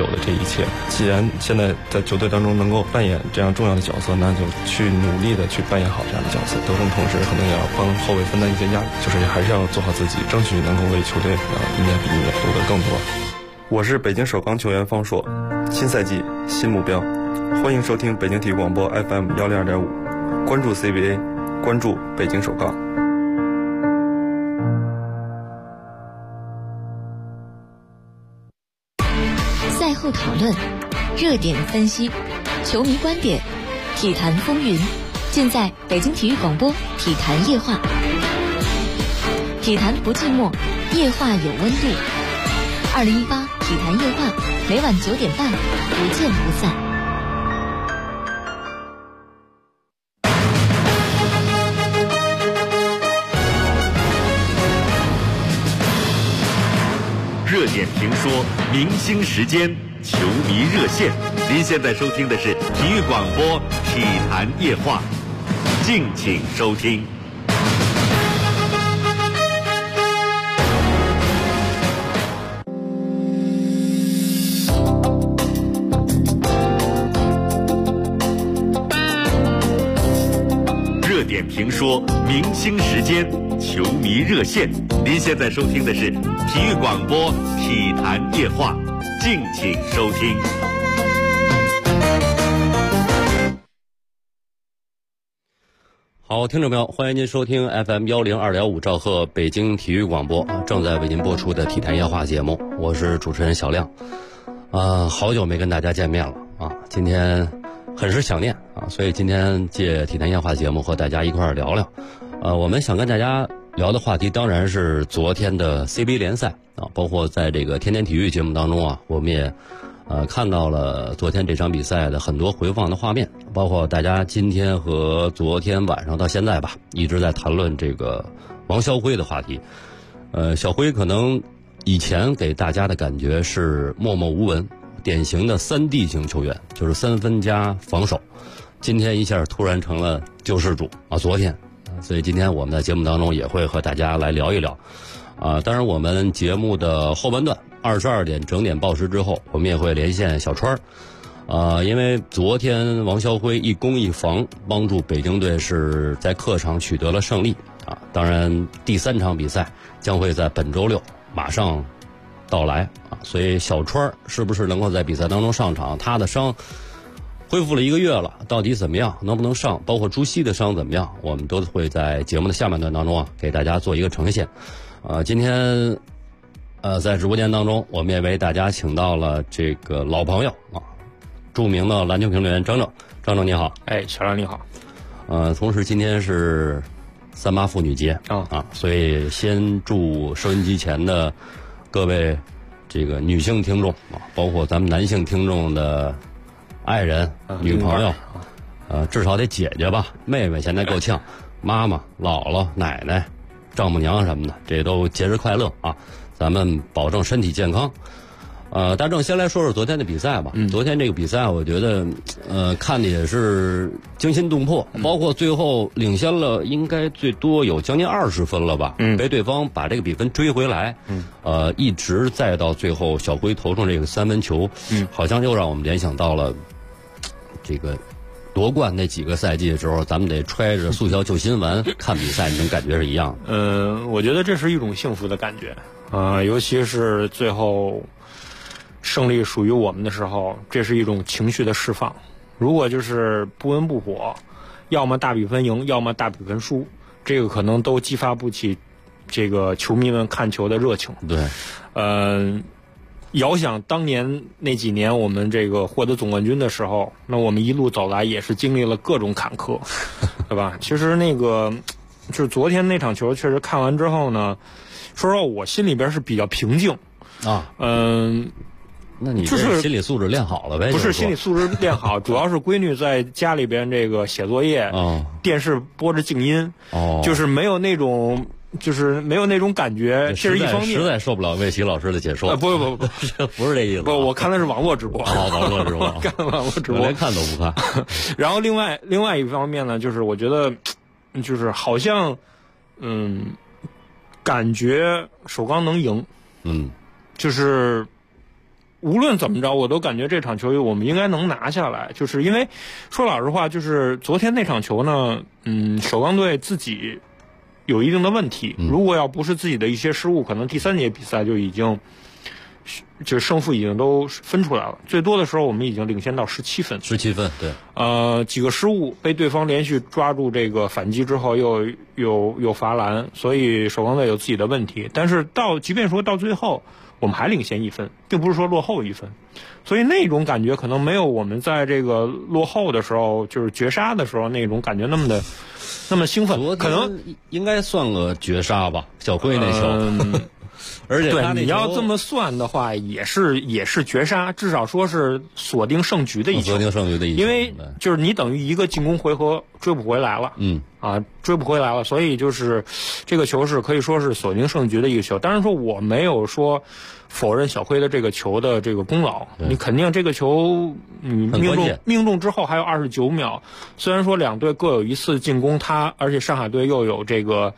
有的这一切。既然现在在球队当中能够扮演这样重要的角色，那就去努力的去扮演好这样的角色。得分同时可能也要帮后卫分担一些压力，就是还是要做好自己，争取能够为球队一年比一年夺得更多。我是北京首钢球员方硕，新赛季新目标，欢迎收听北京体育广播 FM 102.5，关注 CBA， 关注北京首钢。 赛后讨论，热点分析，球迷观点，体坛风云，尽在北京体育广播体坛夜话。体坛不寂寞，夜话有温度。2018体坛夜话，每晚9点半，不见不散。 热点评说，明星时间，球迷热线。您现在收听的是体育广播体坛夜话，敬请收听。热点评说，明星时间，球迷热线。您现在收听的是体育广播体坛夜话，敬请收听。 好，听众朋友，欢迎您收听 FM 102.5兆赫北京体育广播正在为您播出的体坛夜话节目，我是主持人小亮。好久没跟大家见面了啊，今天很是想念啊，所以今天借体坛夜话节目和大家一块儿聊聊。我们想跟大家聊的话题当然是昨天的 CBA 联赛啊，包括在这个天天体育节目当中啊，我们也看到了昨天这场比赛的很多回放的画面，包括大家今天和昨天晚上到现在吧，一直在谈论这个王霄辉的话题。小辉可能以前给大家的感觉是默默无闻，典型的3D 型球员，就是3分加防守。今天一下突然成了救世主啊！昨天，所以今天我们在节目当中也会和大家来聊一聊。当然我们节目的后半段22点整点报时之后，我们也会连线小川。因为昨天王霄辉一攻一防，帮助北京队是在客场取得了胜利啊。当然第3场比赛将会在本周6马上到来啊，所以小川是不是能够在比赛当中上场？他的伤恢复了1个月了，到底怎么样？能不能上？包括朱熹的伤怎么样？我们都会在节目的下半段当中给大家做一个呈现。今天在直播间当中，我们也为大家请到了这个老朋友啊，著名的篮球评论员张正你好。 小亮你好。 同时今天是3·8妇女节所以先祝收音机前的各位这个女性听众啊，包括咱们男性听众的爱人、女朋友，至少得姐姐吧，妹妹现在够呛，妈妈、姥姥、奶奶、丈母娘什么的，这都节日快乐啊！咱们保证身体健康。大正先来说说昨天的比赛吧。昨天这个比赛，我觉得看的也是惊心动魄，包括最后领先了，应该最多有将近20分了吧？被对方把这个比分追回来。一直再到最后小辉投中这个3分球，好像又让我们联想到了这个夺冠那几个赛季的时候，咱们得揣着速效救心丸看比赛，那种感觉是一样的。 我觉得这是一种幸福的感觉尤其是最后胜利属于我们的时候，这是一种情绪的释放。如果就是不温不火，要么大比分赢，要么大比分输，这个可能都激发不起这个球迷们看球的热情。 对， 遥想当年那几年我们这个获得总冠军的时候，那我们一路走来也是经历了各种坎坷，对吧？其实那个就是昨天那场球，确实看完之后呢，说实话我心里边是比较平静啊。那你就是心理素质练好了呗？ 不是心理素质练好，主要是闺女在家里边这个写作业，电视播着静音，就是没有那种感觉，这是一方面。 实在受不了魏奇老师的解说。 不， 不是这意思。 不，我看的是网络直播。 网络直播， 看网络直播， 连看都不看。 然后另外一方面呢，就是我觉得，就是好像，感觉首钢能赢，就是无论怎么着，我都感觉这场球我们应该能拿下来。就是因为说老实话，就是昨天那场球呢，首钢队自己有一定的问题。如果要不是自己的一些失误，可能第3节比赛就已经就是胜负已经都分出来了。最多的时候我们已经领先到17分。 17分，对。 几个失误被对方连续抓住这个反击之后又罚篮，所以首钢队有自己的问题。但是即便说到最后我们还领先1分，并不是说落后1分，所以那种感觉可能没有我们在这个落后的时候，就是绝杀的时候那种感觉那么兴奋。可能应该算个绝杀吧，小辉那球。而且对，你要这么算的话，也是绝杀，至少说是锁定胜局的一球。 锁定胜局的一球， 因为就是你等于一个进攻回合追不回来了。追不回来了，所以就是这个球是可以说是锁定胜局的一个球。当然说我没有说否认小辉的这个球的这个功劳，你肯定这个球你命中之后还有29秒，虽然说两队各有一次进攻，而且上海队又有这个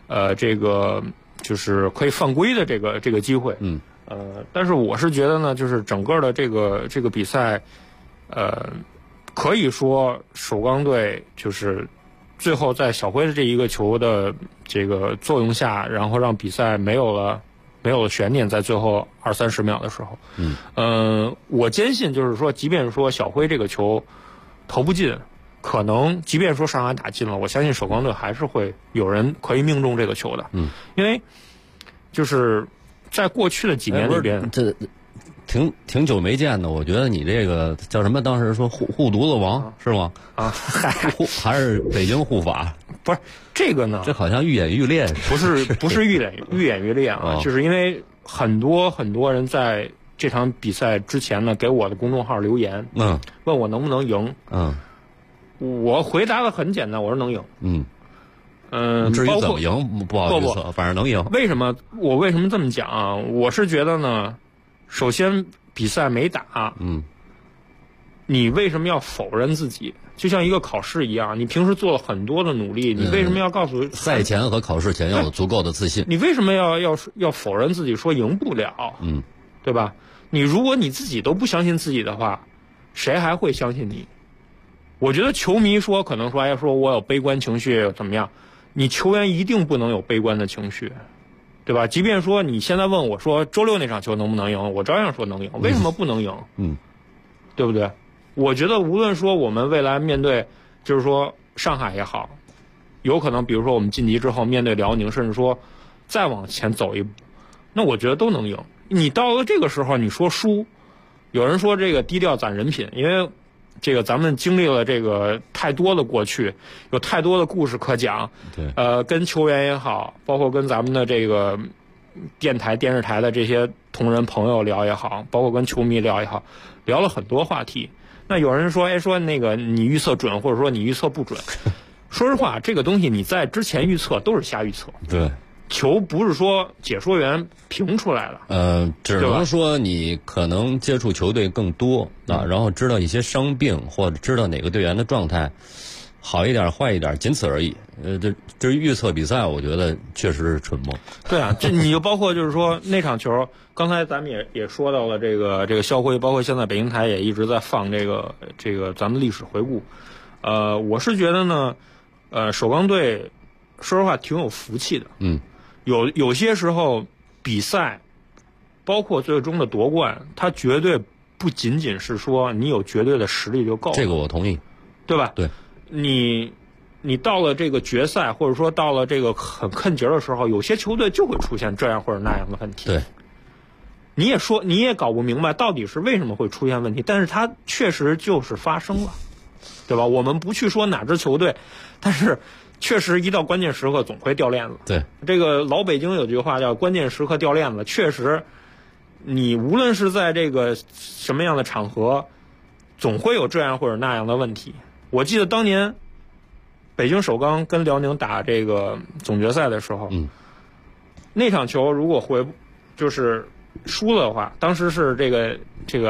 就是可以犯规的这个机会。但是我是觉得呢，就是整个的这个比赛，可以说首钢队就是最后在小辉的这一个球的这个作用下，然后让比赛没有了悬念，在最后20-30秒的时候。我坚信就是说，即便说小辉这个球投不进，可能即便说上海打进了，我相信首钢队还是会有人可以命中这个球的。因为就是在过去的几年里边， 这挺久没见的。我觉得你这个叫什么？当时说护犊子王是吗？还是北京护法？ 不是这个呢？ 这好像愈演愈烈。 不是愈演愈烈啊！就是因为很多人在这场比赛之前呢，给我的公众号留言，问我能不能赢。我回答的很简单，我说能赢。 至于怎么赢不好预测，反正能赢。 我为什么这么讲啊？我是觉得呢，首先比赛没打，你为什么要否认自己？就像一个考试一样，你平时做了很多的努力，你为什么要告诉赛前和考试前要有足够的自信？ 你为什么要否认自己说赢不了？对吧？如果你自己都不相信自己的话，谁还会相信你？我觉得球迷可能说我有悲观情绪怎么样？你球员一定不能有悲观的情绪，对吧？即便说你现在问我说周6那场球能不能赢，我照样说能赢。为什么不能赢？对不对？我觉得无论说我们未来面对，就是说上海也好，有可能比如说我们晋级之后面对辽宁，甚至说再往前走一步，那我觉得都能赢。你到了这个时候你说输，有人说这个低调攒人品，因为这个咱们经历了这个太多的过去，有太多的故事可讲。 对， 跟球员也好，包括跟咱们的这个电视台的这些同仁朋友聊也好，包括跟球迷聊也好，聊了很多话题。那有人说，说那个你预测准，或者说你预测不准。说实话，这个东西你在之前预测都是瞎预测。 对。 球不是说解说员评出来的， 只能说你可能接触球队更多然后知道一些伤病，或者知道哪个队员的状态好一点坏一点，仅此而已。这预测比赛，我觉得确实是蠢梦。 对啊，这你就包括就是说那场球，刚才咱们也说到了这个校徽，包括现在北京台也一直在放这个咱们历史回顾。我是觉得呢，首钢队说实话挺有福气的。有些时候比赛，包括最终的夺冠，它绝对不仅仅是说你有绝对的实力就够了。 这个我同意， 对吧？ 对， 你到了这个决赛，或者说到了这个很坑节的时候，有些球队就会出现这样或者那样的问题。 对， 你也搞不明白到底是为什么会出现问题，但是它确实就是发生了，对吧？我们不去说哪支球队，但是确实一到关键时刻总会掉链子。 对， 这个老北京有句话叫关键时刻掉链子，确实你无论是在这个什么样的场合，总会有这样或者那样的问题。我记得当年北京首钢跟辽宁打这个总决赛的时候，那场球如果就是输了的话，当时是这个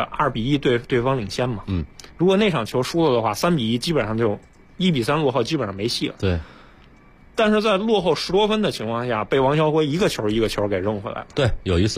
2-1对方领先嘛。如果那场球输了的话，3-1基本上就1-3落后，基本上没戏了。 对。 但是在落后10多分的情况下，被王晓辉一个球一个球给扔回来了。 对，有一次。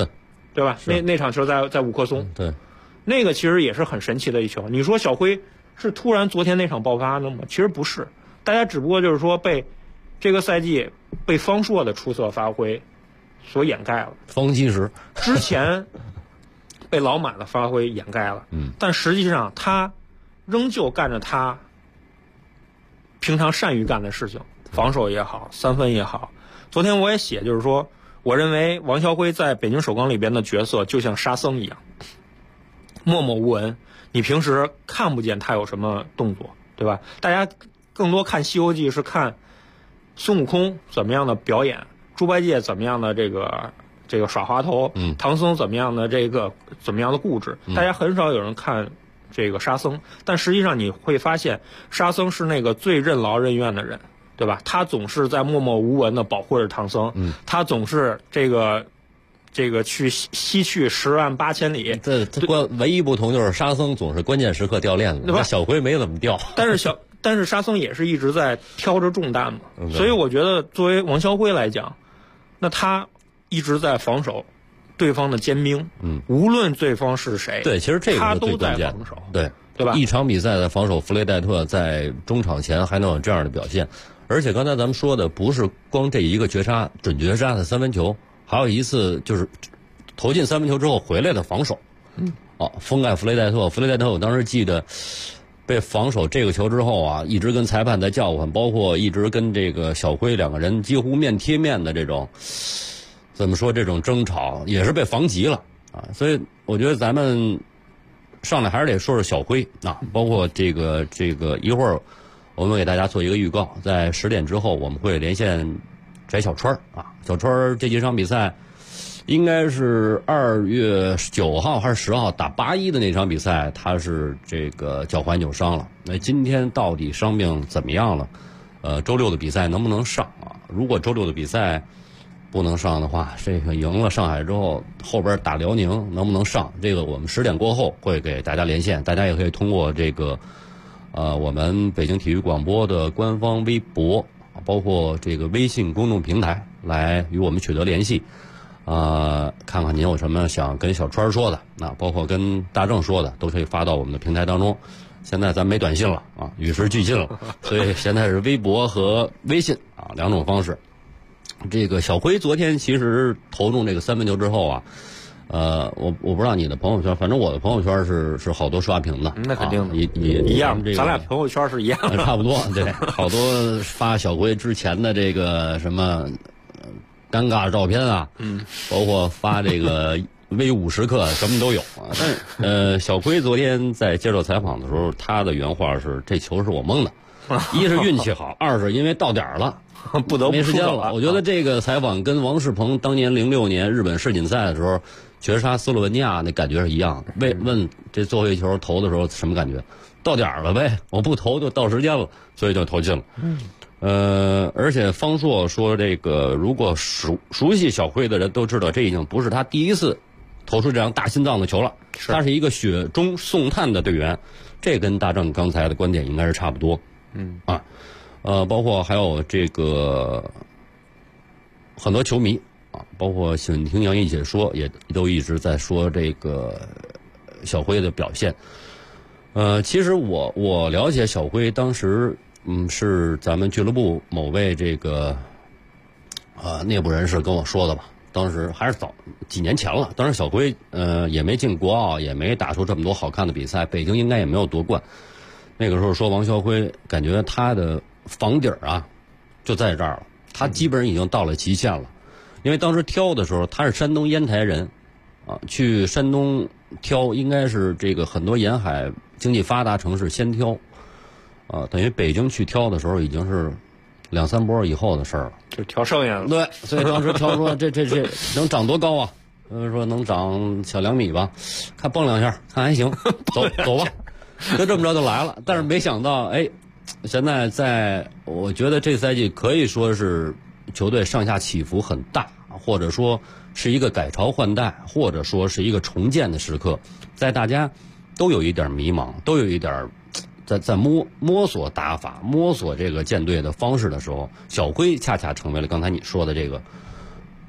对吧？那场球在五棵松， 对， 那个其实也是很神奇的一球。你说小辉是突然昨天那场爆发的吗？其实不是，大家只不过就是说被这个赛季被方硕的出色发挥所掩盖了。 方基石之前被老马的发挥掩盖了，但实际上他仍旧干着他平常善于干的事情，防守也好，三分也好。昨天我也写，就是说，我认为王啸辉在北京首钢里边的角色就像沙僧一样，默默无闻，你平时看不见他有什么动作，对吧？大家更多看《西游记》是看孙悟空怎么样的表演，猪八戒怎么样的这个耍滑头，唐僧怎么样的怎么样的固执，大家很少有人看这个沙僧。但实际上你会发现，沙僧是那个最任劳任怨的人，对吧？他总是在默默无闻的保护着唐僧，他总是这个去西去108000里。 这唯一不同就是沙僧总是关键时刻掉链子，那小辉没怎么掉。 但是沙僧也是一直在挑着重担嘛，所以我觉得作为王啸辉来讲，那他一直在防守对方的尖兵，无论对方是谁， 对，其实这个他都是最关键在防守， 对吧？ 一场比赛的防守，弗雷戴特在中场前还能有这样的表现，而且刚才咱们说的不是光这一个准绝杀的三分球，还有一次就是投进三分球之后回来的防守，封盖弗雷戴特，我当时记得被防守这个球之后啊，一直跟裁判在叫唤，包括一直跟这个小辉两个人几乎面贴面的这种，怎么说这种争吵，也是被防急了啊。所以我觉得咱们上来还是得说说小辉啊，包括这个一会儿我们给大家做一个预告，在10点之后我们会连线翟小川啊，小川这几场比赛。应该是2月9号还是10号打8-1的那场比赛，他是这个脚踝扭伤了。那今天到底伤病怎么样了？周六的比赛能不能上啊？如果周六的比赛不能上的话，这个赢了上海之后，后边打辽宁能不能上？这个我们10点过后会给大家连线，大家也可以通过这个我们北京体育广播的官方微博，包括这个微信公众平台来与我们取得联系。看看您有什么想跟小川说的，包括跟大正说的，都可以发到我们的平台当中。现在咱没短信了啊，与时俱进了，所以现在是微博和微信啊2种方式。这个小辉昨天其实投中这个三分球之后啊，我不知道你的朋友圈，反正我的朋友圈是好多刷屏的， 那肯定的， 也一样， 这个咱俩朋友圈是一样的， 差不多，对，好多发小辉之前的这个什么。尴尬照片啊，包括发这个威武时刻，什么都有啊。但小辉昨天在接受采访的时候，他的原话是：“这球是我蒙的，一是运气好，二是因为到点了， 不得不没时间了。”我觉得这个采访跟王仕鹏当年06年日本世锦赛的时候绝杀斯洛文尼亚那感觉是一样的。问这最后一球投的时候什么感觉？到点了呗，我不投就到时间了，所以就投进了。而且方硕说，这个如果熟悉小辉的人都知道，这已经不是他第一次投出这样大心脏的球了。他是一个雪中送炭的队员，这跟大正刚才的观点应该是差不多。包括还有这个很多球迷啊，包括喜欢听杨毅解说，也都一直在说这个小辉的表现。其实我了解小辉当时。是咱们俱乐部某位这个内部人士跟我说的吧。当时还是早几年前了，当时小辉也没进国奥，也没打出这么多好看的比赛，北京应该也没有夺冠。那个时候说王啸辉感觉他的房底儿啊就在这儿了，他基本上已经到了极限了。因为当时挑的时候他是山东烟台人啊，去山东挑应该是这个很多沿海经济发达城市先挑。等于北京去挑的时候已经是2-3波以后的事儿了， 就挑剩下了。 对，所以当时挑说这能长多高啊？说能长小2米吧，看蹦2下，看还行，走吧，就这么着就来了。但是没想到，现在我觉得这赛季可以说是球队上下起伏很大，或者说是一个改朝换代，或者说是一个重建的时刻，在大家都有一点迷茫，都有一点。在摸索打法，摸索这个建队的方式的时候，小辉恰恰成为了刚才你说的这个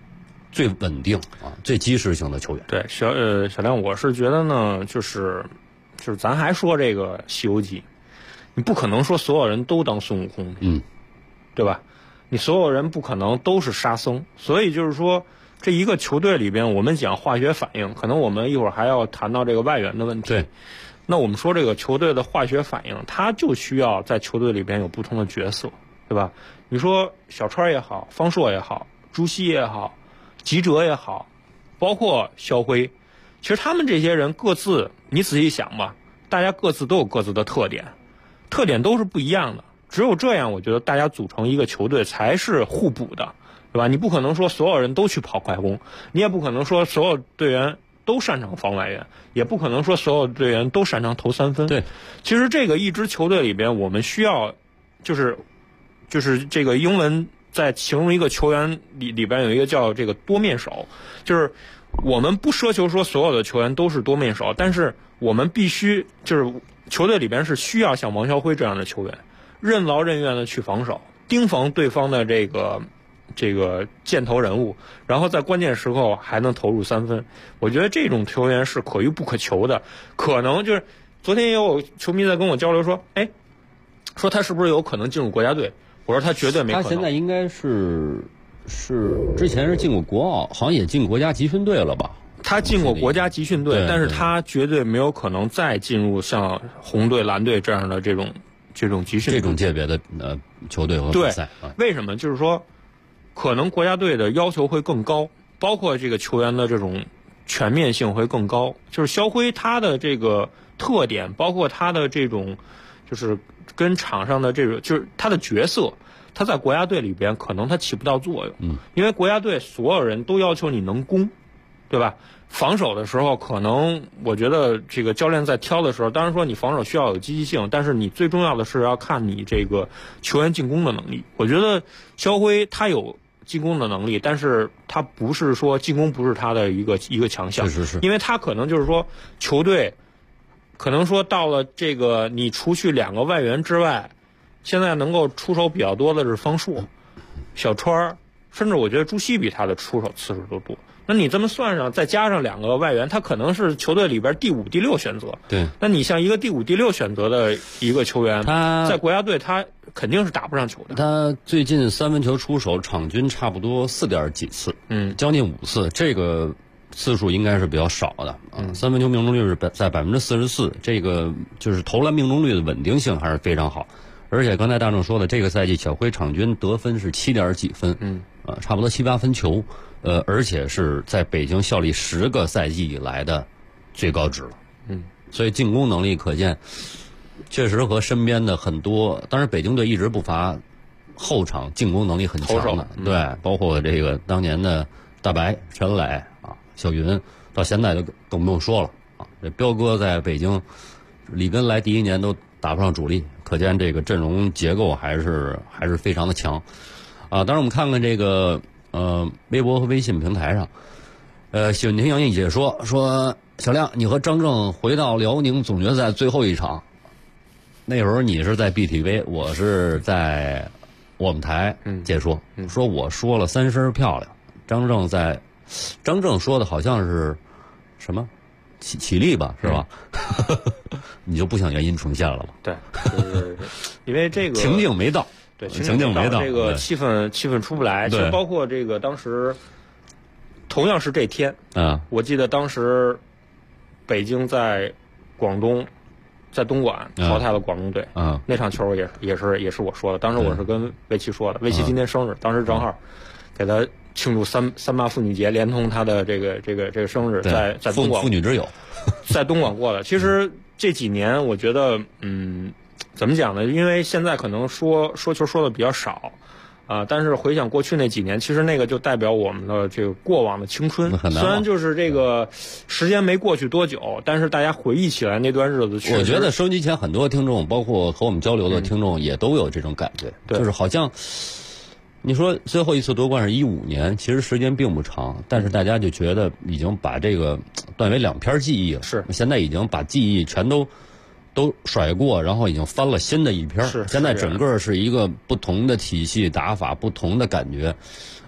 最稳定啊、最基石型的球员。 对，小亮，我是觉得呢，就是咱还说这个《西游记》，你不可能说所有人都当孙悟空，对吧？你所有人不可能都是沙僧，所以就是说，这一个球队里边，我们讲化学反应，可能我们一会儿还要谈到这个外援的问题。 对， 那我们说这个球队的化学反应，它就需要在球队里边有不同的角色，对吧？你说小川也好，方硕也好，朱熹也好，吉哲也好，包括肖辉，其实他们这些人各自，你仔细想吧，大家各自都有各自的特点都是不一样的。只有这样，我觉得大家组成一个球队才是互补的，对吧？你不可能说所有人都去跑快攻，你也不可能说所有队员都擅长防外援，也不可能说所有队员都擅长投3分。 对， 其实这个一支球队里边，我们需要就是这个英文在形容一个球员里边有一个叫这个多面手，就是我们不奢求说所有的球员都是多面手，但是我们必须就是球队里边是需要像王晓辉这样的球员，任劳任怨的去防守，盯防对方的这个箭头人物，然后在关键时候还能投入3分。我觉得这种球员是可遇不可求的。可能就是昨天也有球迷在跟我交流说，说他是不是有可能进入国家队？我说他绝对没可能。 他现在应该是之前是进过国奥，好像也进国家集训队了吧？ 他进过国家集训队，但是他绝对没有可能再进入像红队、蓝队这样的这种集训队这种界别的球队和比赛。 为什么？就是说，可能国家队的要求会更高，包括这个球员的这种全面性会更高。就是肖辉他的这个特点，包括他的这种，就是跟场上的这种，就是他的角色，他在国家队里边可能他起不到作用。因为国家队所有人都要求你能攻，对吧？防守的时候，可能我觉得这个教练在挑的时候，当然说你防守需要有积极性，但是你最重要的是要看你这个球员进攻的能力。我觉得肖辉他有进攻的能力，但是他不是说进攻不是他的一个强项， 是， 因为他可能就是说球队可能说到了这个你除去2个外援之外，现在能够出手比较多的是方硕、小川，甚至我觉得朱熹比他的出手次数都多。那你这么算上，再加上2个外援，他可能是球队里边第5、第6选择。 对， 那你像一个第5、第6选择的一个球员，他在国家队他肯定是打不上球的。 他最近3分球出手场均差不多4点几次，将近5次，这个次数应该是比较少的。3分球命中率是在44%，这个就是投篮命中率的稳定性还是非常好。而且刚才大正说的，这个赛季小辉场均得分是7点几分，差不多7、8分球。而且是在北京效力10个赛季以来的最高值了。所以进攻能力可见，确实和身边的很多，当然北京队一直不乏后场进攻能力很强的，对，包括这个当年的大白、陈磊啊、小云，到现在就更不用说了啊。这彪哥在北京，里根来第1年都打不上主力，可见这个阵容结构还是非常的强啊。当然我们看看这个。微博和微信平台上，喜闻听杨毅解说小亮，你和张正回到辽宁总决赛最后一场，那时候你是在 BTV， 我是在我们台解说，说我说了3声漂亮，张正说的好像是什么起立吧，是吧？你就不想原因重现了吧？ 对，就是因为这个情境没到。 对， 情境没到， 这个气氛出不来。就包括这个当时，同样是这天，我记得当时北京在广东，在东莞淘汰了广东队。那场球也是我说的，当时我是跟魏琪说的，魏琪今天生日，当时正好给他庆祝3·8妇女节，连同他的这个生日，在东莞妇女之友， 在东莞过的。其实这几年，我觉得怎么讲呢？因为现在可能说球说的比较少，但是回想过去那几年，其实那个就代表我们的这个过往的青春。虽然就是这个时间没过去多久，但是大家回忆起来那段日子， 我觉得收音机前很多听众，包括和我们交流的听众，也都有这种感觉，就是好像你说最后一次夺冠是15年，其实时间并不长，但是大家就觉得已经把这个断为2篇记忆了。 是， 现在已经把记忆全都甩过，然后已经翻了新的一篇。 是， 现在整个是一个不同的体系打法，不同的感觉。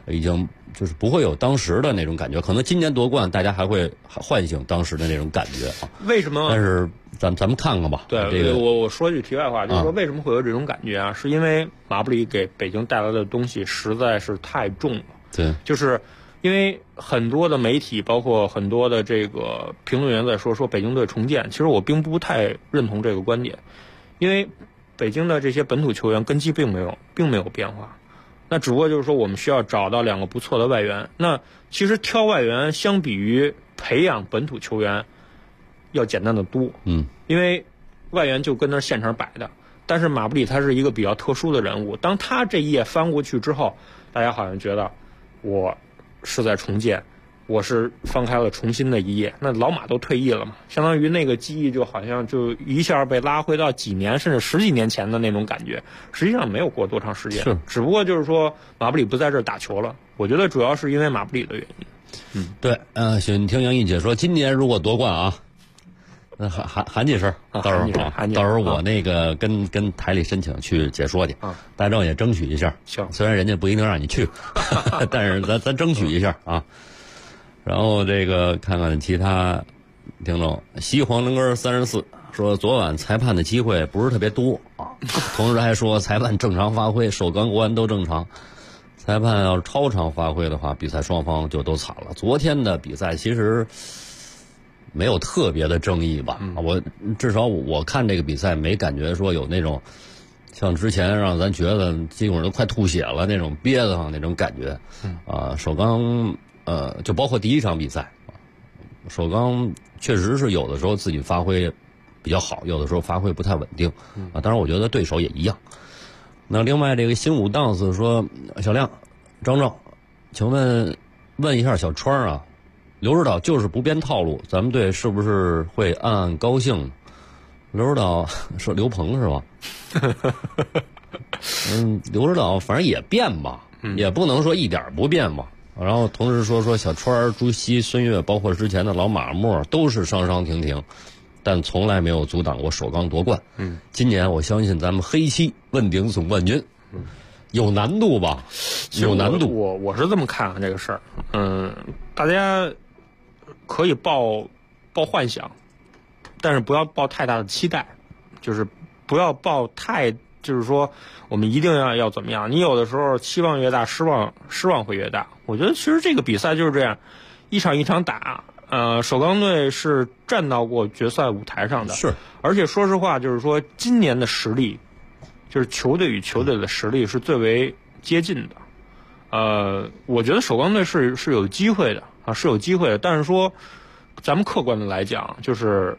已经就是不会有当时的那种感觉。可能今年夺冠，大家还会唤醒当时的那种感觉啊。 为什么？ 但是咱们看看吧。 对， 这个我说句题外话，就是说为什么会有这种感觉啊？是因为马布里给北京带来的东西实在是太重了。 对， 就是因为很多的媒体，包括很多的这个评论员在说北京队重建，其实我并不太认同这个观点，因为北京的这些本土球员根基并没有变化，那只不过就是说我们需要找到2个不错的外援。那其实挑外援相比于培养本土球员要简单的多，因为外援就跟那现场摆的。但是马布里他是一个比较特殊的人物，当他这一页翻过去之后，大家好像觉得我是在重建，我是翻开了重新的一页。那老马都退役了嘛，相当于那个记忆就好像就一下被拉回到几年甚至10几年前的那种感觉。实际上没有过多长时间， 是只不过就是说马布里不在这儿打球了。我觉得主要是因为马布里的原因。 对，行，你听杨毅姐说，今年如果夺冠啊，那喊几声，到时候我那个跟台里申请去解说去，大正也争取一下。 行， 虽然人家不一定让你去，但是咱争取一下啊。然后这个看看其他听众，西黄能根34说，昨晚裁判的机会不是特别多啊，同时还说裁判正常发挥，首钢国安都正常。裁判要是超常发挥的话，比赛双方就都惨了。昨天的比赛其实没有特别的争议吧，我至少我看这个比赛没感觉说有那种像之前让咱觉得基本上都快吐血了那种憋得慌那种感觉。首钢就包括第一场比赛，首钢确实是有的时候自己发挥比较好，有的时候发挥不太稳定啊。当然我觉得对手也一样。那另外这个新武档次说，小亮、张正，请问一下小川啊，刘指导就是不变套路，咱们队是不是会暗暗高兴？刘指导说刘鹏是吧？刘指导反正也变吧，也不能说一点不变吧。然后同时说小川、朱熹、孙悦，包括之前的老马莫，都是伤伤停停，但从来没有阻挡过首钢夺冠。今年我相信咱们黑七问鼎总冠军，有难度吧？有难度。 我是这么看这个事儿。大家可以抱幻想，但是不要抱太大的期待，就是不要抱太，就是说我们一定要怎么样。你有的时候期望越大，失望会越大。我觉得其实这个比赛就是这样，一场一场打。首钢队是站到过决赛舞台上的， 是。而且说实话，就是说今年的实力，就是球队与球队的实力是最为接近的。我觉得首钢队是有机会的啊，是有机会的。但是说，咱们客观的来讲，就是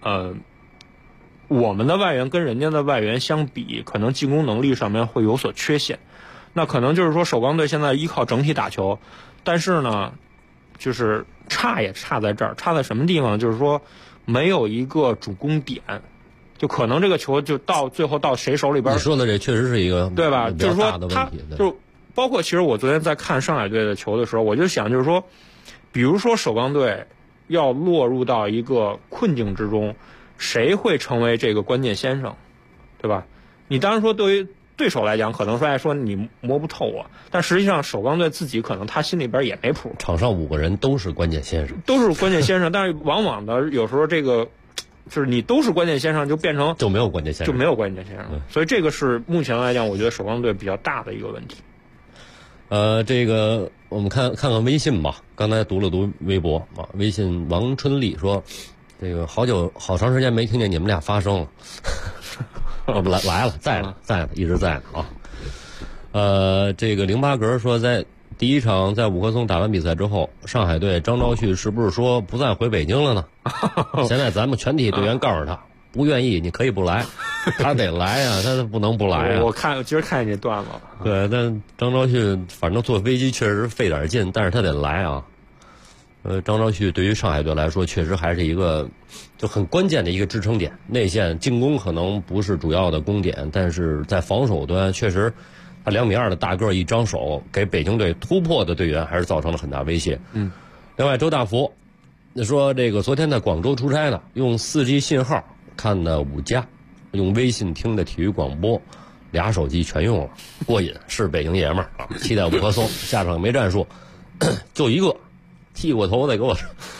我们的外援跟人家的外援相比，可能进攻能力上面会有所缺陷。那可能就是说，首钢队现在依靠整体打球，但是呢，就是差也差在这儿，差在什么地方？就是说，没有一个主攻点，就可能这个球就最后到谁手里边。 你说的这确实是一个对吧？就是说他就包括其实我昨天在看上海队的球的时候，我就想就是说，比如说首钢队要落入到一个困境之中，谁会成为这个关键先生，对吧？你当然说对于对手来讲，可能说你摸不透我，但实际上首钢队自己可能他心里边也没谱。 场上5个人都是关键先生， 都是关键先生，但是往往的有时候这个就是你都是关键先生，就变成就没有关键先生， 所以这个是目前来讲，我觉得首钢队比较大的一个问题。 这个我们看看微信吧。刚才读了读微博啊，微信王春丽说，这个好长时间没听见你们俩发声了。来了，在呢，一直在呢啊。这个08格说，在第一场在五棵松打完比赛之后，上海队张昭旭是不是说不再回北京了呢？现在咱们全体队员告诉他，不愿意你可以不来，他得来啊，他不能不来啊。 我今儿看见这段了。 对，但张昭旭反正坐飞机确实费点劲，但是他得来啊。张昭旭对于上海队来说，确实还是一个就很关键的一个支撑点。内线进攻可能不是主要的攻点，但是在防守端确实，他2.2米的大个一张手，给北京队突破的队员还是造成了很大威胁。另外周大福说，这个昨天在广州出差的，用4G 信号看的5家，用微信听的体育广播， 俩手机全用了，过瘾，是北京爷们儿啊，期待不可松，下场没战术，就一个剃过头再给我，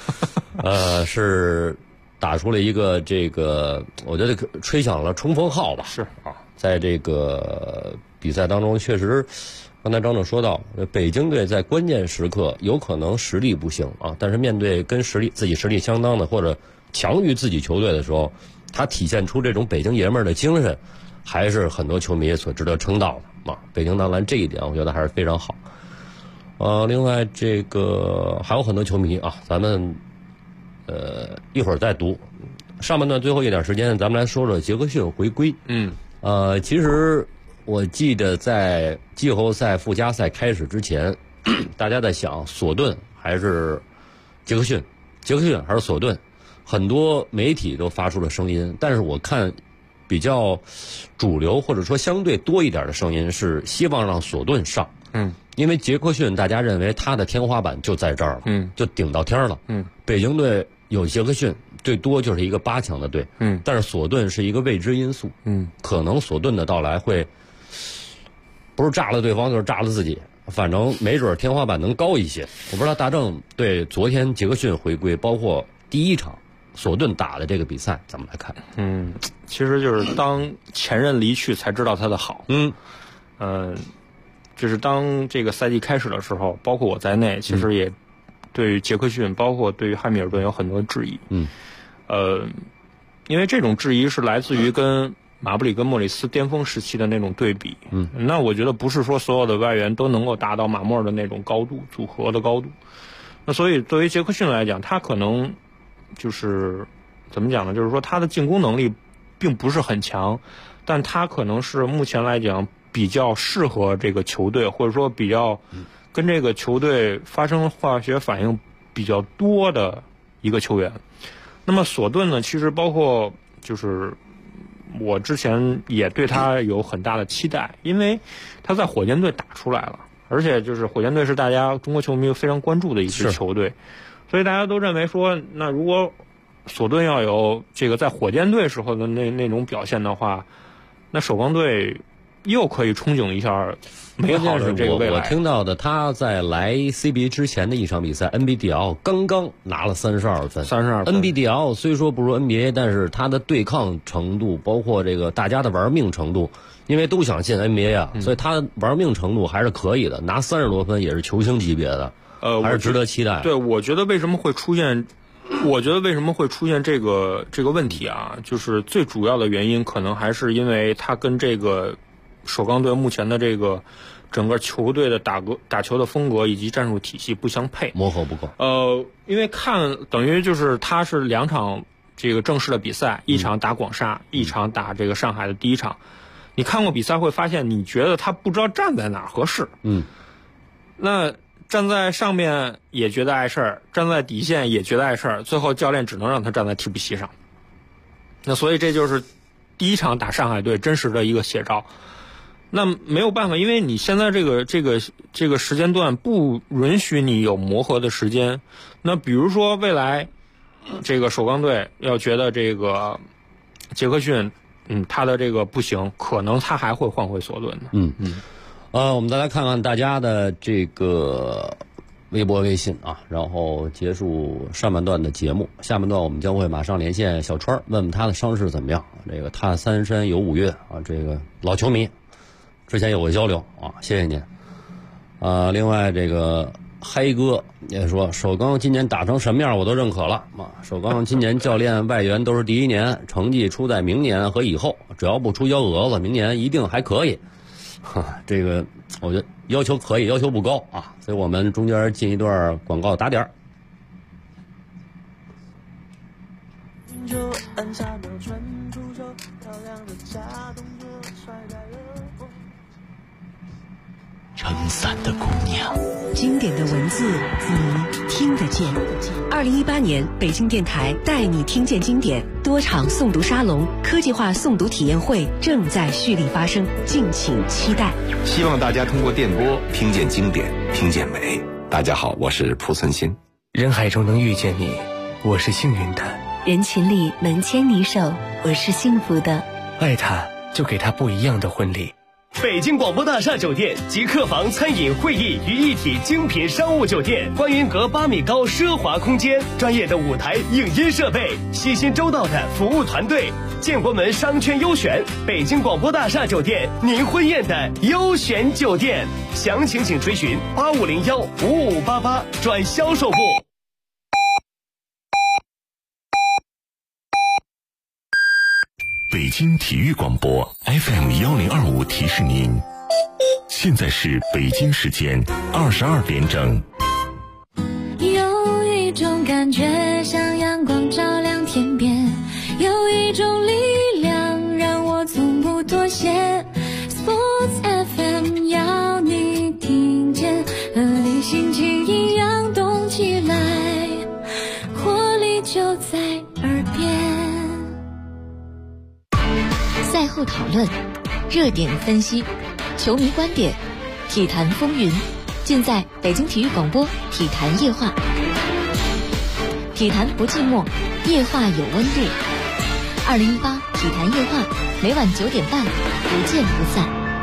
是打出了一个这个，我觉得吹响了冲锋号吧， 是啊，在这个比赛当中，确实，刚才张总说到，北京队在关键时刻有可能实力不行啊，但是面对跟自己实力相当的或者强于自己球队的时候，他体现出这种北京爷们儿的精神，还是很多球迷所值得称道的啊。北京男篮这一点，我觉得还是非常好。另外这个还有很多球迷啊，咱们一会儿再读。上半段最后一点时间，咱们来说说杰克逊回归。其实我记得在季后赛附加赛开始之前，大家在想索顿还是杰克逊还是索顿，很多媒体都发出了声音，但是我看比较主流或者说相对多一点的声音是希望让索顿上。因为杰克逊大家认为他的天花板就在这儿了，就顶到天了。北京队有杰克逊，最多就是一个8强的队。但是索顿是一个未知因素。可能索顿的到来会不是炸了对方，就是炸了自己。反正没准天花板能高一些。我不知道大正对昨天杰克逊回归，包括第一场索顿打的这个比赛怎么来看？ 其实就是当前任离去才知道他的好。就是当这个赛季开始的时候，包括我在内，其实也对于杰克逊，包括对于汉密尔顿有很多质疑。因为这种质疑是来自于跟马布里跟莫里斯巅峰时期的那种对比。那我觉得不是说所有的外援都能够达到马莫尔的那种高度，组合的高度。那所以作为杰克逊来讲，他可能就是怎么讲呢？就是说他的进攻能力并不是很强，但他可能是目前来讲比较适合这个球队，或者说比较跟这个球队发生化学反应比较多的一个球员。那么索顿呢，其实包括就是我之前也对他有很大的期待，因为他在火箭队打出来了，而且就是火箭队是大家中国球迷非常关注的一支球队，所以大家都认为说，那如果索顿要有这个在火箭队时候的那种表现的话，那首钢队又可以憧憬一下美好的这个未来。 我听到的他在来 CBA 之前的一场比赛 NBDL 刚刚拿了32分。NBDL 虽说不如 NBA， 但是他的对抗程度，包括这个大家的玩命程度，因为都想进 NBA 啊，所以他玩命程度还是可以的，拿30多分也是球星级别的，还是值得期待。 对，我觉得为什么会出现这个问题啊？就是最主要的原因可能还是因为他跟这个首钢队目前的这个整个球队的打球的风格以及战术体系不相配， 磨合不够。 因为等于就是他是2场这个正式的比赛，一场打广厦，一场打这个上海的第一场。你看过比赛会发现，你觉得他不知道站在哪儿合适。那站在上面也觉得碍事儿，站在底线也觉得碍事儿，最后教练只能让他站在替补席上。那所以这就是第一场打上海队真实的一个写照。那没有办法，因为你现在这个时间段不允许你有磨合的时间。那比如说未来这个首钢队要觉得这个杰克逊他的这个不行，可能他还会换回索顿的。 我们再来看看大家的这个微博微信啊，然后结束上半段的节目。下半段我们将会马上连线小川，问问他的伤势怎么样。这个他三山有5月啊，这个老球迷之前有过交流啊，谢谢您。另外这个嗨哥也说，首钢今年打成什么样我都认可了啊。首钢今年教练外援都是第1年，成绩出在明年和以后，只要不出幺蛾子，明年一定还可以。这个我觉得要求可以，要求不高啊，所以我们中间进一段广告打点儿。 撑伞的姑娘， 经典的文字你听得见。2018年北京电台带你听见经典多场诵读沙龙、科技化诵读体验会正在蓄力发生，敬请期待。 希望大家通过电波听见经典，听见美。大家好，我是蒲存昕。 人海中能遇见你，我是幸运的； 人群里能牵你手，我是幸福的。 爱他，就给他不一样的婚礼。 北京广播大厦酒店集客房、餐饮、会议于一体精品商务酒店，观云阁8米高奢华空间，专业的舞台影音设备，细心周到的服务团队，建国门商圈优选，北京广播大厦酒店，您婚宴的优选酒店。详情请垂询8501-5588转销售部。 北京体育广播 FM1025提示您，现在是北京时间22点整。 有一种感觉像阳光照亮天边，有一种力量让我从不妥协。Sports FM 要你听见，和你心情一样动起来，活力就在耳边。 赛后讨论，热点分析，球迷观点，体坛风云，尽在北京体育广播体坛夜话。体坛不寂寞，夜话有温度。2018体坛夜话，每晚9点半，不见不散。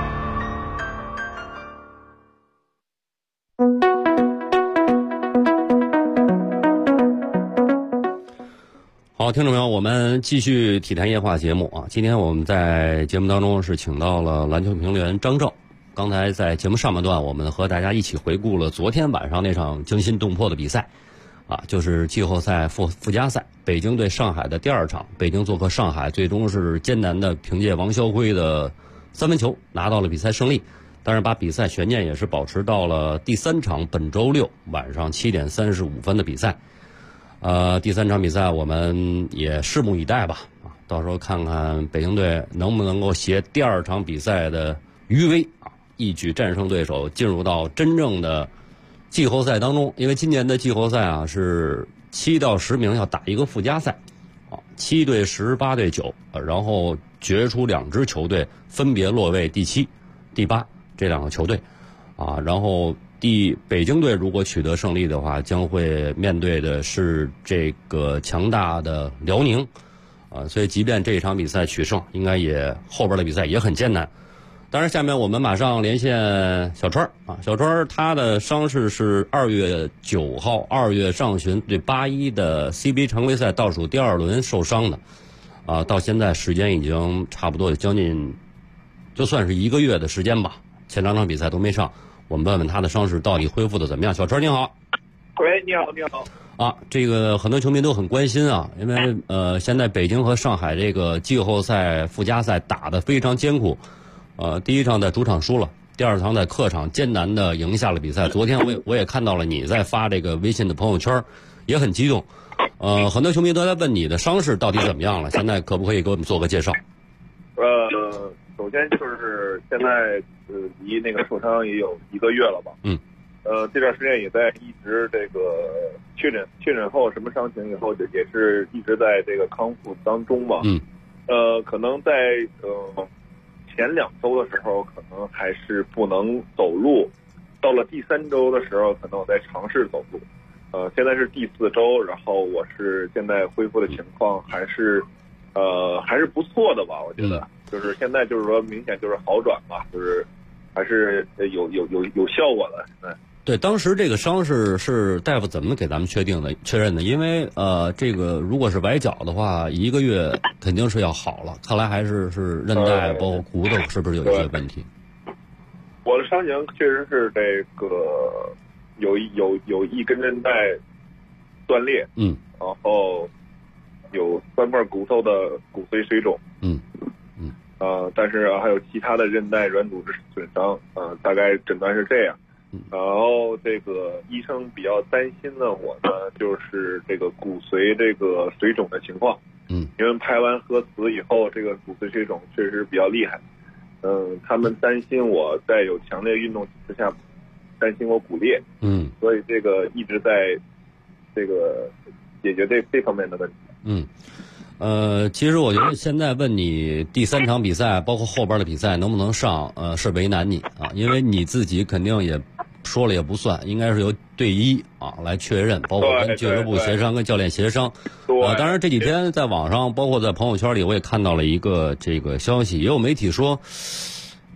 好，听众朋友，我们继续体坛夜话节目啊。今天我们在节目当中是请到了篮球评论员张正。刚才在节目上半段，我们和大家一起回顾了昨天晚上那场惊心动魄的比赛啊，就是季后赛附加赛，北京对上海的第2场。北京做客上海，最终是艰难的凭借王潇辉的3分球拿到了比赛胜利，但是把比赛悬念也是保持到了第3场，本周6晚上7点35分的比赛。第3场比赛我们也拭目以待吧，到时候看看北京队能不能够携第2场比赛的余威啊，一举战胜对手，进入到真正的季后赛当中。因为今年的季后赛啊是7到10名要打一个附加赛啊，7对10、8对9，然后决出2支球队分别落位第7、第8这2个球队啊，然后北京队如果取得胜利的话，将会面对的是这个强大的辽宁所以即便这一场比赛取胜，应该后边的比赛也很艰难。当然下面我们马上连线小川啊，小川他的伤势是2月9号2月上旬对81的 CBA 常规赛倒数第2轮受伤的到现在时间已经差不多有将近就算是1个月的时间吧，前2场比赛都没上。我们问问他的伤势到底恢复的怎么样。小川你好。 喂，你好，你好。 这个很多球迷都很关心啊，因为现在北京和上海这个季后赛附加赛打得非常艰苦。第1场在主场输了，第2场在客场艰难的赢下了比赛。昨天我也看到了你在发这个微信的朋友圈，也很激动。很多球迷都在问你的伤势到底怎么样了，现在可不可以给我们做个介绍？ 首先就是现在离那个受伤也有1个月了吧。这段时间也在一直这个确诊后什么伤情以后，也是一直在这个康复当中嘛。可能在前2周的时候可能还是不能走路，到了第3周的时候可能我在尝试走路。现在是第4周，然后我是现在恢复的情况还是不错的吧，我觉得。就是现在就是说明显就是好转吧，就是还是有效果的。 对，当时这个伤势是大夫怎么给咱们确认的？因为这个如果是崴脚的话，1个月肯定是要好了，看来还是韧带包括骨头是不是有一些问题？ 我的伤情确实是这个有一根韧带断裂，然后有3块骨头的骨髓水肿，但是还有其他的韧带软组织损伤，大概诊断是这样。然后这个医生比较担心的我呢，就是这个骨髓这个水肿的情况。因为拍完核磁以后，这个骨髓水肿确实比较厉害。他们担心我在有强烈运动之下，担心我骨裂。所以这个一直在这个解决这方面的问题。 其实我觉得现在问你第3场比赛，包括后边的比赛能不能上，是为难你啊，因为你自己肯定也说了也不算，应该是由队医来确认，包括跟俱乐部协商、跟教练协商。当然这几天在网上，包括在朋友圈里，我也看到了一个这个消息，也有媒体说，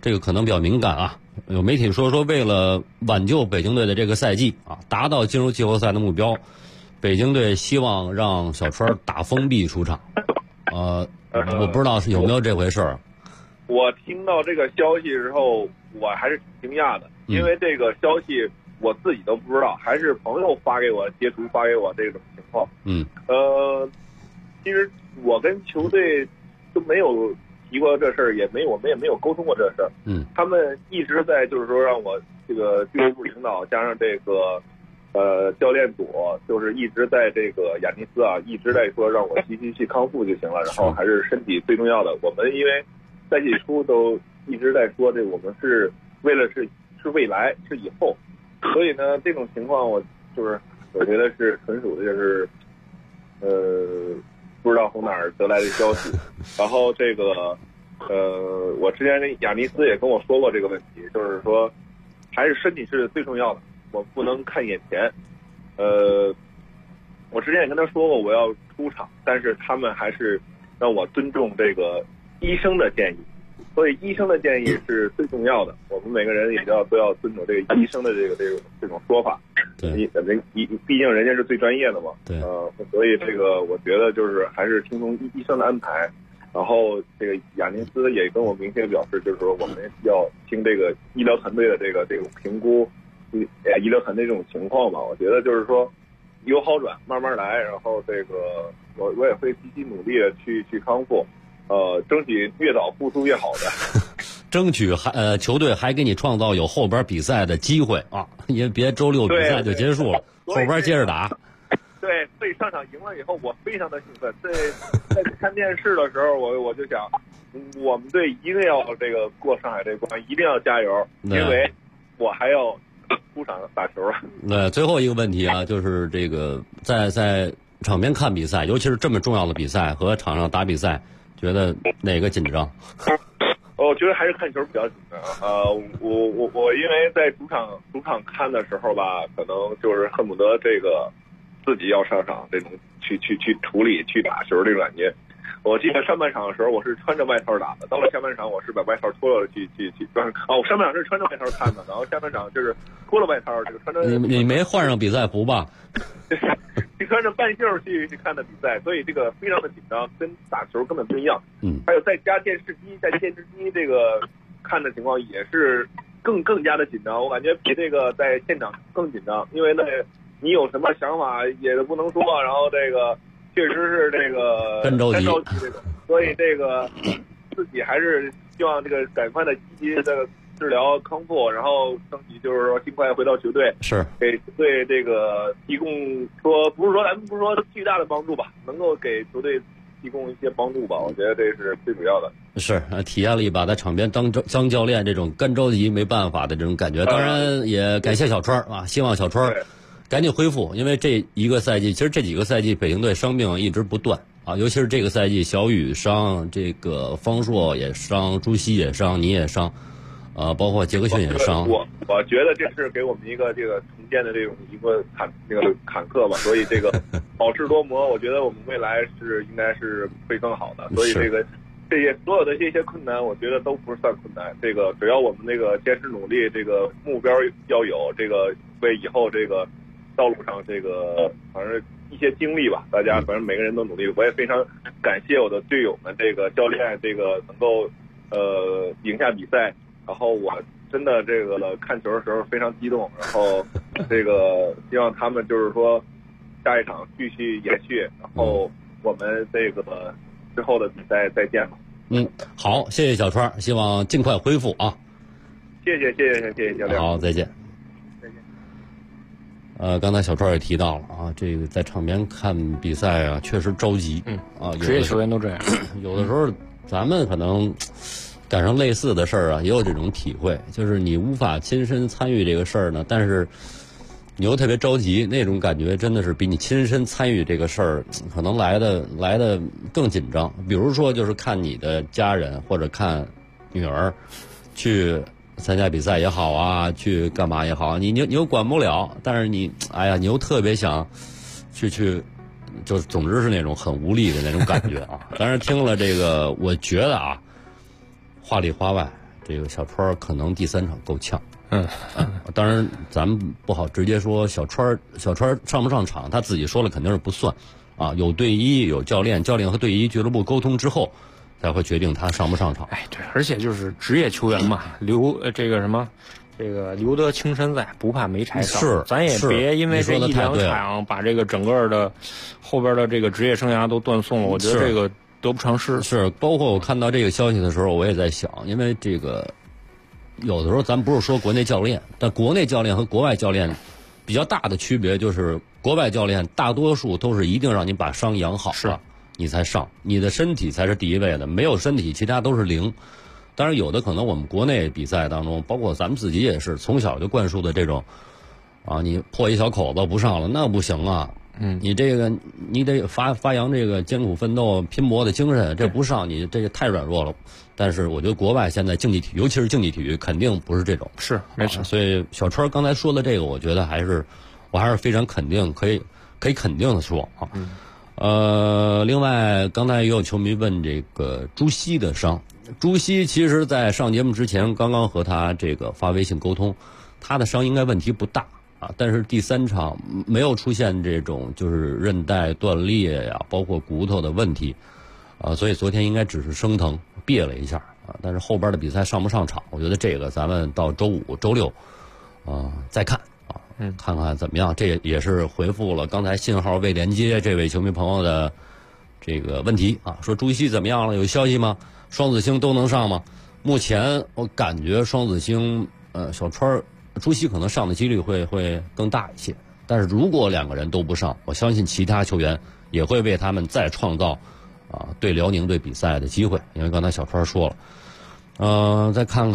这个可能比较敏感啊。有媒体说为了挽救北京队的这个赛季啊，达到进入季后赛的目标，北京队希望让小川打封闭出场。我不知道是有没有这回事儿。 我听到这个消息之后，我还是挺惊讶的，因为这个消息我自己都不知道，还是朋友发给我截图发给我这种情况。其实我跟球队都没有提过这事儿，我们也没有沟通过这事儿。他们一直在就是说让我这个俱乐部领导加上这个教练组，就是一直在这个亚尼斯啊，一直在说让我去康复就行了，然后还是身体最重要的。我们因为赛季初都一直在说这，我们是为了是未来是以后，所以呢这种情况我觉得是纯属的就是不知道从哪儿得来的消息。然后这个我之前亚尼斯也跟我说过这个问题，就是说还是身体是最重要的，我不能看眼前。我之前也跟他说过我要出场，但是他们还是让我尊重这个医生的建议，所以医生的建议是最重要的。我们每个人也都要遵守这个医生的这种说法。 对， 毕竟人家是最专业的嘛。 对， 所以这个我觉得就是还是听从医生的安排。然后这个亚尼斯也跟我明确表示，就是说我们要听这个医疗团队的这种评估，医疗团队这种情况吧。我觉得就是说有好转，慢慢来。然后这个我也会积极努力的去康复，争取越早复苏越好的。 争取球队还给你创造有后边比赛的机会啊，也别周六比赛就结束了，后边接着打。 对，所以上场赢了以后，我非常的兴奋。在看电视的时候，我就想，我们队一定要这个过上海这关，一定要加油，因为我还要出场打球啊。 对，最后一个问题啊，就是这个在场边看比赛，尤其是这么重要的比赛和场上打比赛，觉得哪个紧张？ 我觉得还是看球比较紧张。我因为在主场看的时候吧，可能就是恨不得这个自己要上场，这种去处理去打球这种感觉。我记得上半场的时候我是穿着外套打的，到了下半场我是把外套脱了去我上半场是穿着外套看的，然后下半场就是脱了外套，这个穿着你没换上比赛服吧？ 是穿着半袖去看的比赛，所以这个非常的紧张，跟打球根本不一样。还有在电视机这个看的情况也是更加的紧张，我感觉比这个在现场更紧张，因为呢你有什么想法也不能说，然后这个确实是这个干着急这种，所以这个自己还是希望这个赶快的积极的治疗康复，然后争取就是说尽快回到球队， 是给球队这个提供咱们不是说巨大的帮助吧，能够给球队提供一些帮助吧，我觉得这是最主要的。 是体验了一把在场边当教练这种干着急没办法的这种感觉，当然也感谢小川啊，希望小川赶紧恢复，因为这一个赛季，其实这几个赛季北京队伤病一直不断啊，尤其是这个赛季，小雨伤，这个方硕也伤，朱熹也伤，你也伤，包括杰克逊也伤。 我觉得这是给我们一个这个重建的这种一个坎坷吧，所以这个好事多磨，我觉得我们未来应该是会更好的，所以这些所有的这些困难，我觉得都不是算困难。这个只要我们这个坚持努力，这个目标要有，这个为以后这个道路上这个反正一些经历吧，大家反正每个人都努力。我也非常感谢我的队友们，这个教练这个能够赢下比赛，然后我真的这个看球的时候非常激动，然后这个希望他们就是说下一场继续延续，然后我们这个之后的比赛再见吧。 好，谢谢小川，希望尽快恢复啊。 谢谢教练。 好，再见。刚才小川也提到了啊，这个在场边看比赛啊，确实着急。 职业球员都这样。 有的时候咱们可能赶上类似的事儿啊，也有这种体会，就是你无法亲身参与这个事儿呢，但是你又特别着急，那种感觉真的是比你亲身参与这个事儿可能来的更紧张。比如说，就是看你的家人或者看女儿去参加比赛也好啊，去干嘛也好，你又管不了，但是你又特别想去，就总之是那种很无力的那种感觉啊。当然听了这个，我觉得啊，话里话外， 这个小川可能第3场够呛。当然咱们不好直接说小川上不上场，他自己说了肯定是不算啊，有队医有教练和队医俱乐部沟通之后才会决定他上不上场。 对，而且就是职业球员嘛，留得青山在，不怕没柴烧。 是， 咱也别因为这1、2场把这个整个的后边的这个职业生涯都断送了，我觉得这个得不偿失。 是，包括我看到这个消息的时候，我也在想，因为这个有的时候咱不是说国内教练，但国内教练和国外教练比较大的区别就是，国外教练大多数都是一定让你把伤养好了你才上，你的身体才是第一位的，没有身体其他都是零。当然有的可能我们国内比赛当中，包括咱们自己也是从小就灌输的这种啊，你破一小口子不上了那不行啊，你这个你得发扬这个艰苦奋斗拼搏的精神，这不上你这个太软弱了。但是我觉得国外现在竞技体育，尤其是竞技体育肯定不是这种， 是没错。 所以小川刚才说的这个，我觉得我还是非常肯定，可以肯定的说啊。另外刚才也有球迷问这个朱熹的伤，朱熹其实在上节目之前刚刚和他这个发微信沟通，他的伤应该问题不大啊，但是第3场没有出现这种就是韧带断裂呀，包括骨头的问题啊，所以昨天应该只是生疼别了一下啊，但是后边的比赛上不上场，我觉得这个咱们到周5、周6再看啊，看看怎么样。这也是回复了刚才信号未连接这位球迷朋友的这个问题啊，说朱熹怎么样了？有消息吗？双子星都能上吗？目前我感觉双子星小川朱熹可能上的几率会更大一些，但是如果2个人都不上，我相信其他球员也会为他们再创造对辽宁队比赛的机会，因为刚才小川说了。再看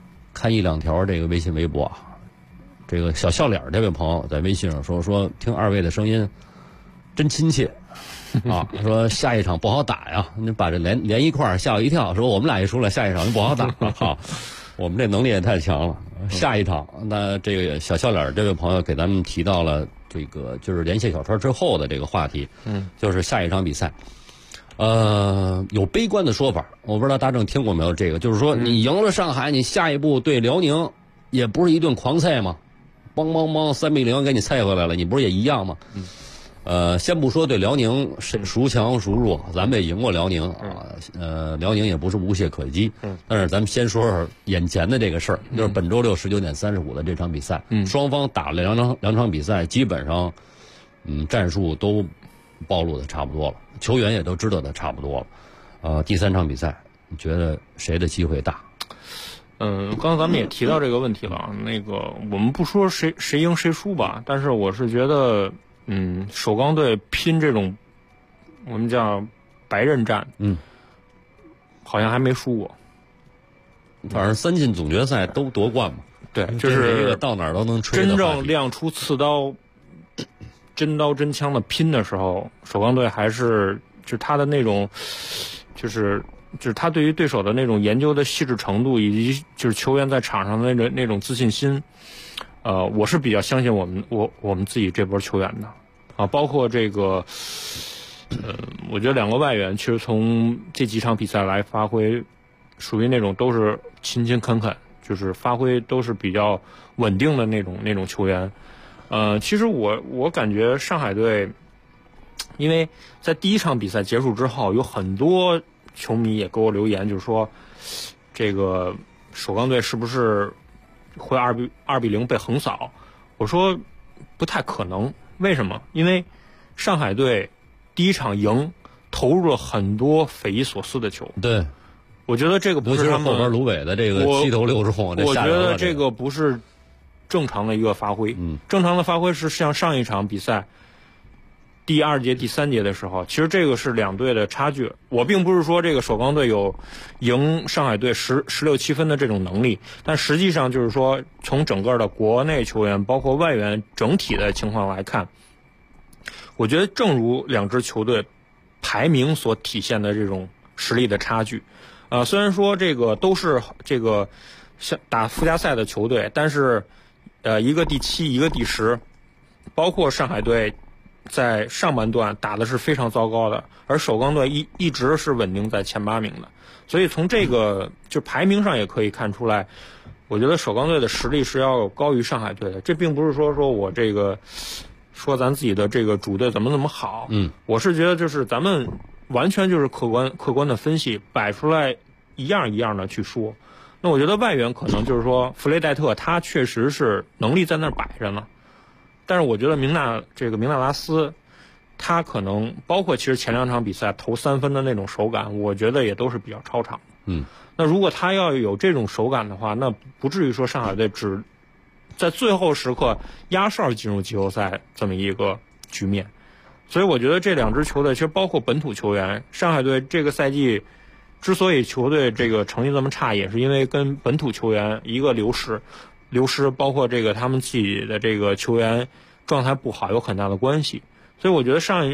1、2条这个微信微博啊，这个小笑脸这位朋友在微信上说听2位的声音真亲切啊，说下一场不好打呀，你把这连一块儿吓我一跳，说我们俩一出来下一场就不好打了好，我们这能力也太强了。下一场那这个小笑脸这位朋友给咱们提到了这个就是连线小川之后的这个话题，就是下一场比赛。有悲观的说法，我不知道大正听过没有？这个就是说，你赢了上海，你下一步对辽宁也不是一顿狂菜吗？梆3-0给你菜回来了，你不是也一样吗？先不说对辽宁孰强孰弱，咱们也赢过辽宁啊。辽宁也不是无懈可击。但是咱们先说说眼前的这个事儿，就是本周6 19点35的这场比赛，双方打了两场比赛，基本上战术都暴露的差不多了，球员也都知道的差不多了。第3场比赛，你觉得谁的机会大？ 刚刚咱们也提到这个问题了，那个我们不说谁赢谁输吧，但是我是觉得，首钢队拼这种我们叫白刃战，好像还没输过。 反正3进总决赛都夺冠嘛。 对，就是一个到哪儿都能吹。 真正亮出刺刀、真刀真枪的拼的时候，首钢队还是就是他的那种，就是他对于对手的那种研究的细致程度，以及就是球员在场上的那种自信心，我是比较相信我们自己这波球员的啊，包括这个，我觉得2个外援其实从这几场比赛来发挥，属于那种都是勤勤恳恳，就是发挥都是比较稳定的那种球员。其实我感觉上海队，因为在第1场比赛结束之后，有很多球迷也给我留言，就是说这个首钢队是不是会2比0被横扫？我说不太可能。为什么？因为上海队第1场赢，投入了很多匪夷所思的球。 对， 我觉得这个不是他们后边芦苇的这个7投6中， 我觉得这个不是正常的一个发挥。正常的发挥是像上一场比赛第2节、第3节的时候，其实这个是2队的差距。我并不是说这个首钢队有赢上海队16、7分的这种能力，但实际上就是说，从整个的国内球员包括外援整体的情况来看，我觉得正如2支球队排名所体现的这种实力的差距。虽然说这个都是这个像打附加赛的球队，但是一个第7，一个第10，包括上海队在上半段打的是非常糟糕的，而首钢队一直是稳定在前8名的，所以从这个就排名上也可以看出来，我觉得首钢队的实力是要高于上海队的。这并不是说我这个说咱自己的这个主队怎么好，我是觉得就是咱们完全就是客观的分析，摆出来一样一样的去说。那我觉得外援可能就是说弗雷戴特他确实是能力在那儿摆着呢，但是我觉得明纳拉斯他可能包括其实前2场比赛投3分的那种手感，我觉得也都是比较超常的。那如果他要有这种手感的话，那不至于说上海队只在最后时刻压哨进入季后赛这么一个局面。所以我觉得这2支球队其实包括本土球员，上海队这个赛季之所以球队这个成绩这么差，也是因为跟本土球员一个流失，包括这个他们自己的这个球员状态不好有很大的关系。所以我觉得上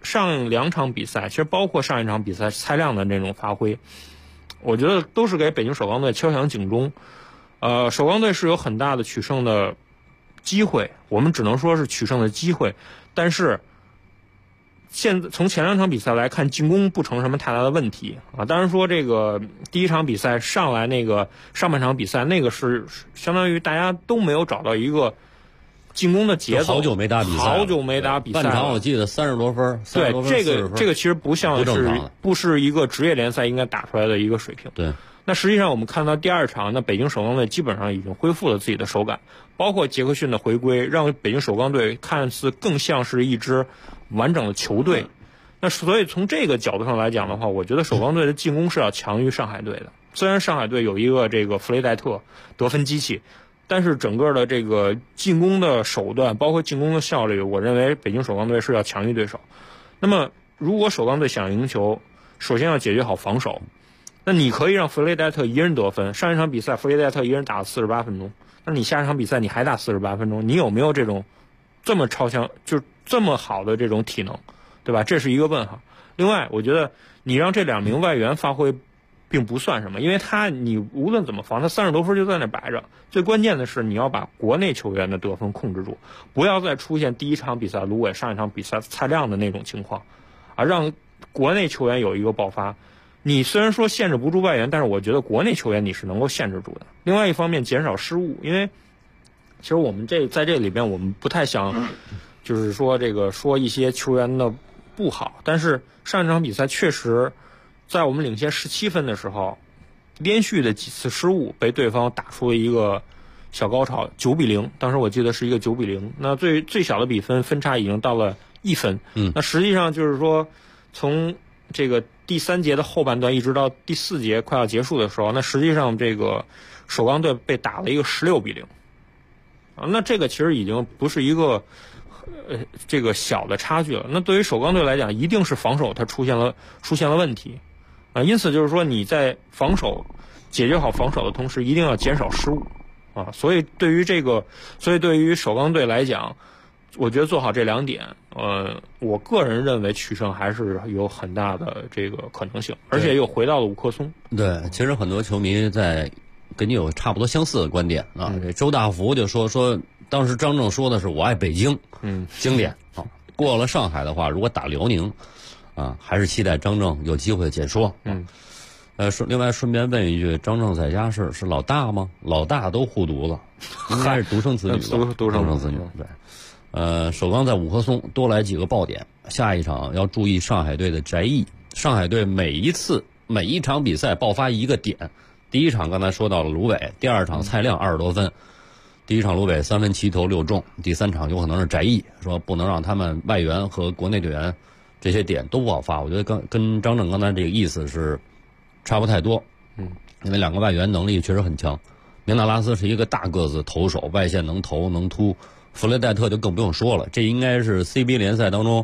2场比赛，其实包括上一场比赛蔡亮的那种发挥，我觉得都是给北京首钢队敲响警钟。首钢队是有很大的取胜的机会，我们只能说是取胜的机会，但是现在从前2场比赛来看，进攻不成什么太大的问题啊。当然说这个第1场比赛上来那个上半场比赛，那个是相当于大家都没有找到一个进攻的节奏， 好久没打比赛，半场我记得30多分， 对，这个其实不像是不是一个职业联赛应该打出来的一个水平。 对， 那实际上我们看到第2场，那北京首钢队基本上已经恢复了自己的手感，包括杰克逊的回归，让北京首钢队看似更像是一支完整的球队。那所以从这个角度上来讲的话，我觉得首钢队的进攻是要强于上海队的。虽然上海队有一个这个弗雷戴特得分机器，但是整个的这个进攻的手段，包括进攻的效率，我认为北京首钢队是要强于对手。那么如果首钢队想赢球，首先要解决好防守。那你可以让弗雷戴特一人得分，上一场比赛弗雷戴特一人打了48分钟，那你下一场比赛你还打48分钟，你有没有这种这么超强，就是这么好的这种体能，对吧？这是一个问号。另外我觉得你让这2名外援发挥并不算什么，因为你无论怎么防，他30多分就在那摆着。最关键的是你要把国内球员的得分控制住，不要再出现第1场比赛芦苇，上一场比赛蔡亮的那种情况啊，让国内球员有一个爆发。你虽然说限制不住外援，但是我觉得国内球员你是能够限制住的。另外一方面减少失误，因为其实我们在这里边我们不太想就是说这个说一些球员的不好，但是上一场比赛确实在我们领先17分的时候，连续的几次失误被对方打出了一个小高潮，9-0，当时我记得是一个9-0，那最小的比分差已经到了1分。那实际上就是说从这个第3节的后半段一直到第4节快要结束的时候，那实际上这个首钢队被打了一个16-0啊，那这个其实已经不是一个这个小的差距了。那对于首钢队来讲，一定是防守它出现了问题啊，因此就是说你在解决好防守的同时，一定要减少失误啊。所以对于首钢队来讲，我觉得做好这2点，我个人认为取胜还是有很大的这个可能性，而且又回到了伍克松。 对，其实很多球迷跟你有差不多相似的观点啊。这周大福就说当时张正说的是我爱北京，经典啊。过了上海的话，如果打辽宁啊，还是期待张正有机会解说。另外顺便问一句，张正在家是老大吗？老大都护犊子，应该是独生子女吧？独生子女，对。首钢在伍克松多来几个爆点，下一场要注意上海队的翟毅。上海队每一场比赛爆发一个点，第1场刚才说到了芦苇，第2场蔡亮20多分，第1场芦苇3分7投6中，第3场有可能是翟毅，说不能让他们外援和国内队员这些点都不好发。我觉得跟张正刚才这个意思是差不太多，因为2个外援能力确实很强。明纳拉斯是一个大个子投手，外线能投能突，弗雷戴特就更不用说了，这应该是 CBA 联赛当中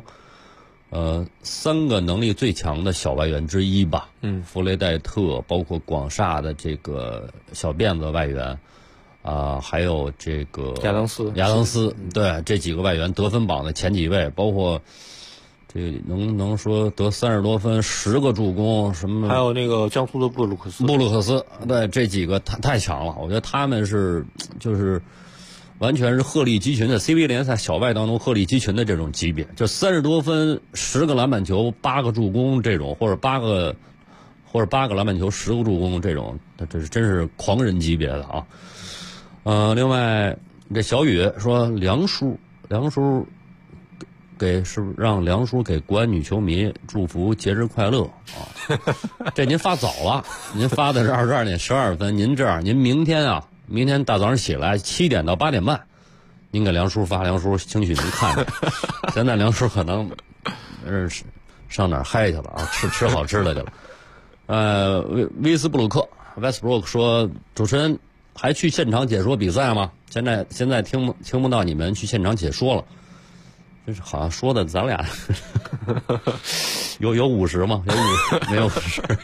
3个能力最强的小外援之一吧。弗雷戴特，包括广厦的这个小辫子外援还有这个亚当斯， 对，这几个外援得分榜的前几位，包括这个能说得30多分，10个助攻什么， 还有那个江苏的布鲁克斯， 对，这几个太强了。我觉得他们是就是完全是鹤立鸡群的 CBA 联赛小外当中鹤立鸡群的这种级别，就30多分10个篮板球8个助攻这种，或者8个篮板球10个助攻这种，这是真是狂人级别的啊。另外这小雨说梁叔是不是让梁叔给国安女球迷祝福节日快乐啊？这您发早了，您发的是22点12分，您这样，您明天大早上起来7点到8点半，您给梁叔发，梁叔兴许能看着。现在梁叔可能上哪儿嗨去了啊？吃好吃的去了。威斯布鲁克 Westbrook 说，主持人还去现场解说比赛吗？现在听不到你们去现场解说了。就是好像说的咱俩有50吗？没有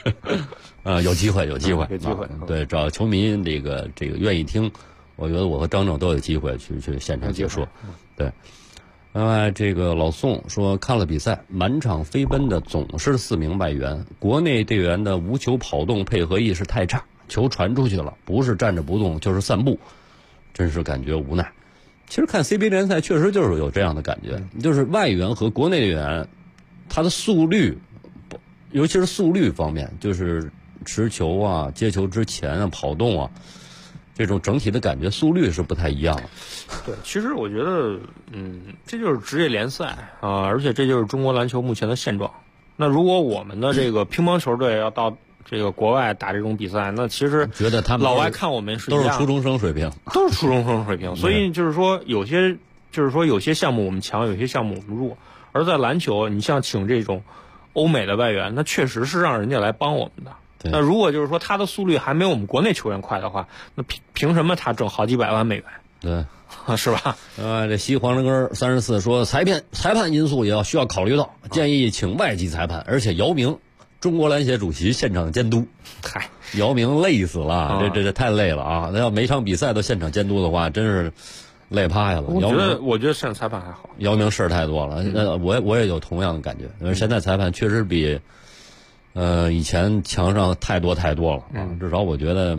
50？有机会。对，找球迷这个愿意听，我觉得我和张正都有机会去现场解说。对，另外这个老宋说看了比赛，满场飞奔的总是4名外援，国内队员的无球跑动配合意识太差，球传出去了，不是站着不动就是散步，真是感觉无奈。其实看 CBA 联赛确实就是有这样的感觉，就是外援和国内队员，他的速率，尤其是速率方面，就是持球啊、接球之前啊、跑动啊，这种整体的感觉速率是不太一样的。 对，其实我觉得，这就是职业联赛啊，而且这就是中国篮球目前的现状。那如果我们的这个乒乓球队要到这个国外打这种比赛，那其实觉得他们老外看我们是都是初中生水平， 所以就是说有些项目我们强，有些项目我们弱。而在篮球，你像请这种欧美的外援，那确实是让人家来帮我们的。那如果就是说他的速率还没有我们国内球员快的话，那凭什么他挣好几百万美元？ 对， 是吧？ 这西黄人根34说，裁判因素也需要考虑到，建议请外籍裁判，而且姚明。中国篮协主席现场监督，姚明累死了，这太累了啊！那要每场比赛都现场监督的话，真是累趴下了。 我觉得现在裁判还好， 姚明事儿太多了。我也有同样的感觉，因为现在裁判确实比以前强上太多了啊。至少我觉得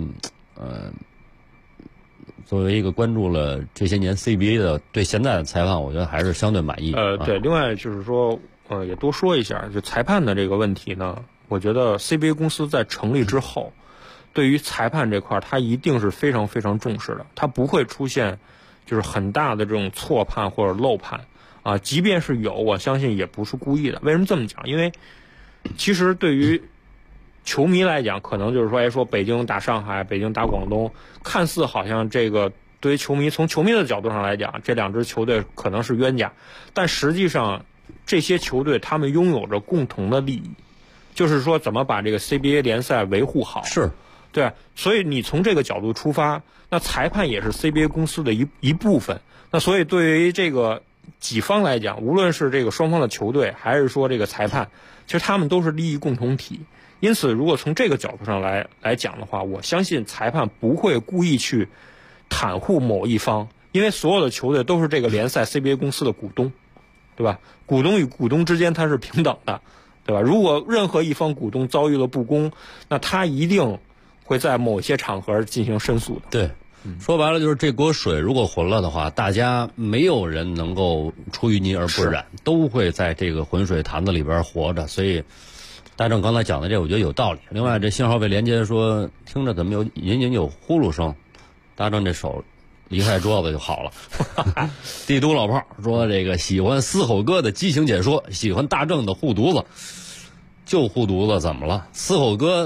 作为一个关注了这些年 CBA 的，对现在的裁判，我觉得还是相对满意。 对，另外就是说。也多说一下，就裁判的这个问题呢，我觉得 CBA 公司在成立之后，对于裁判这块，它一定是非常非常重视的，它不会出现就是很大的这种错判或者漏判啊，即便是有，我相信也不是故意的。为什么这么讲？因为其实对于球迷来讲，可能就是说北京打上海，北京打广东，看似好像这个对于球迷，从球迷的角度上来讲，这两支球队可能是冤家，但实际上。这些球队他们拥有着共同的利益，就是说怎么把这个 CBA 联赛维护好。 是， 对，所以你从这个角度出发，那裁判也是 CBA 公司的一部分。那所以对于这个己方来讲，无论是这个双方的球队，还是说这个裁判，其实他们都是利益共同体。因此，如果从这个角度上来讲的话，我相信裁判不会故意去袒护某一方，因为所有的球队都是这个联赛 CBA 公司的股东。对吧？股东与股东之间它是平等的，对吧？如果任何一方股东遭遇了不公，那他一定会在某些场合进行申诉的。 对，说白了就是这锅水如果浑了的话，大家没有人能够出淤泥而不染，都会在这个浑水坛子里边活着。所以大正刚才讲的这，我觉得有道理。另外，这信号被连接说听着怎么隐隐有呼噜声，大正这手。离开桌子就好了。帝都老炮说这个喜欢嘶吼哥的激情解说，喜欢大正的护犊子，就护犊子怎么了？嘶吼哥，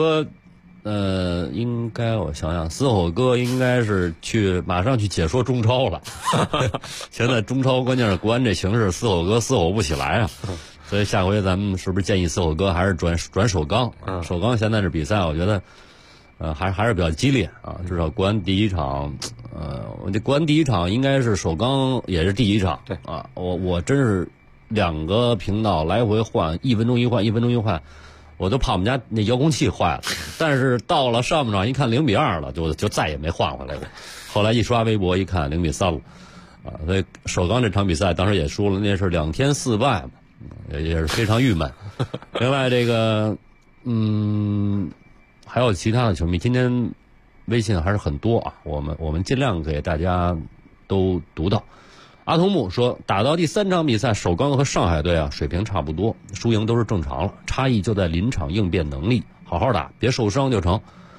应该我想想，嘶吼哥应该是马上去解说中超了。现在中超关键是国安这形势，嘶吼哥嘶吼不起来啊。所以下回咱们是不是建议嘶吼哥还是转首钢？首钢现在这比赛，我觉得。还是比较激烈啊，至少国安第一场，这国安第一场应该是首钢也是第一场， 对啊，我真是2个频道来回换，1分钟一换，我都怕我们家那遥控器坏了。但是到了上半场一看0-2了，就再也没换回来过。后来一刷微博一看0-3了，啊，所以首钢这场比赛当时也输了，那是2天4败嘛，也是非常郁闷。另外这个，还有其他的球迷，今天微信还是很多啊，我们尽量给大家都读到。阿童木说，打到第3场比赛，首钢和上海队水平差不多，输赢都是正常了，差异就在临场应变能力，好好打，别受伤就成。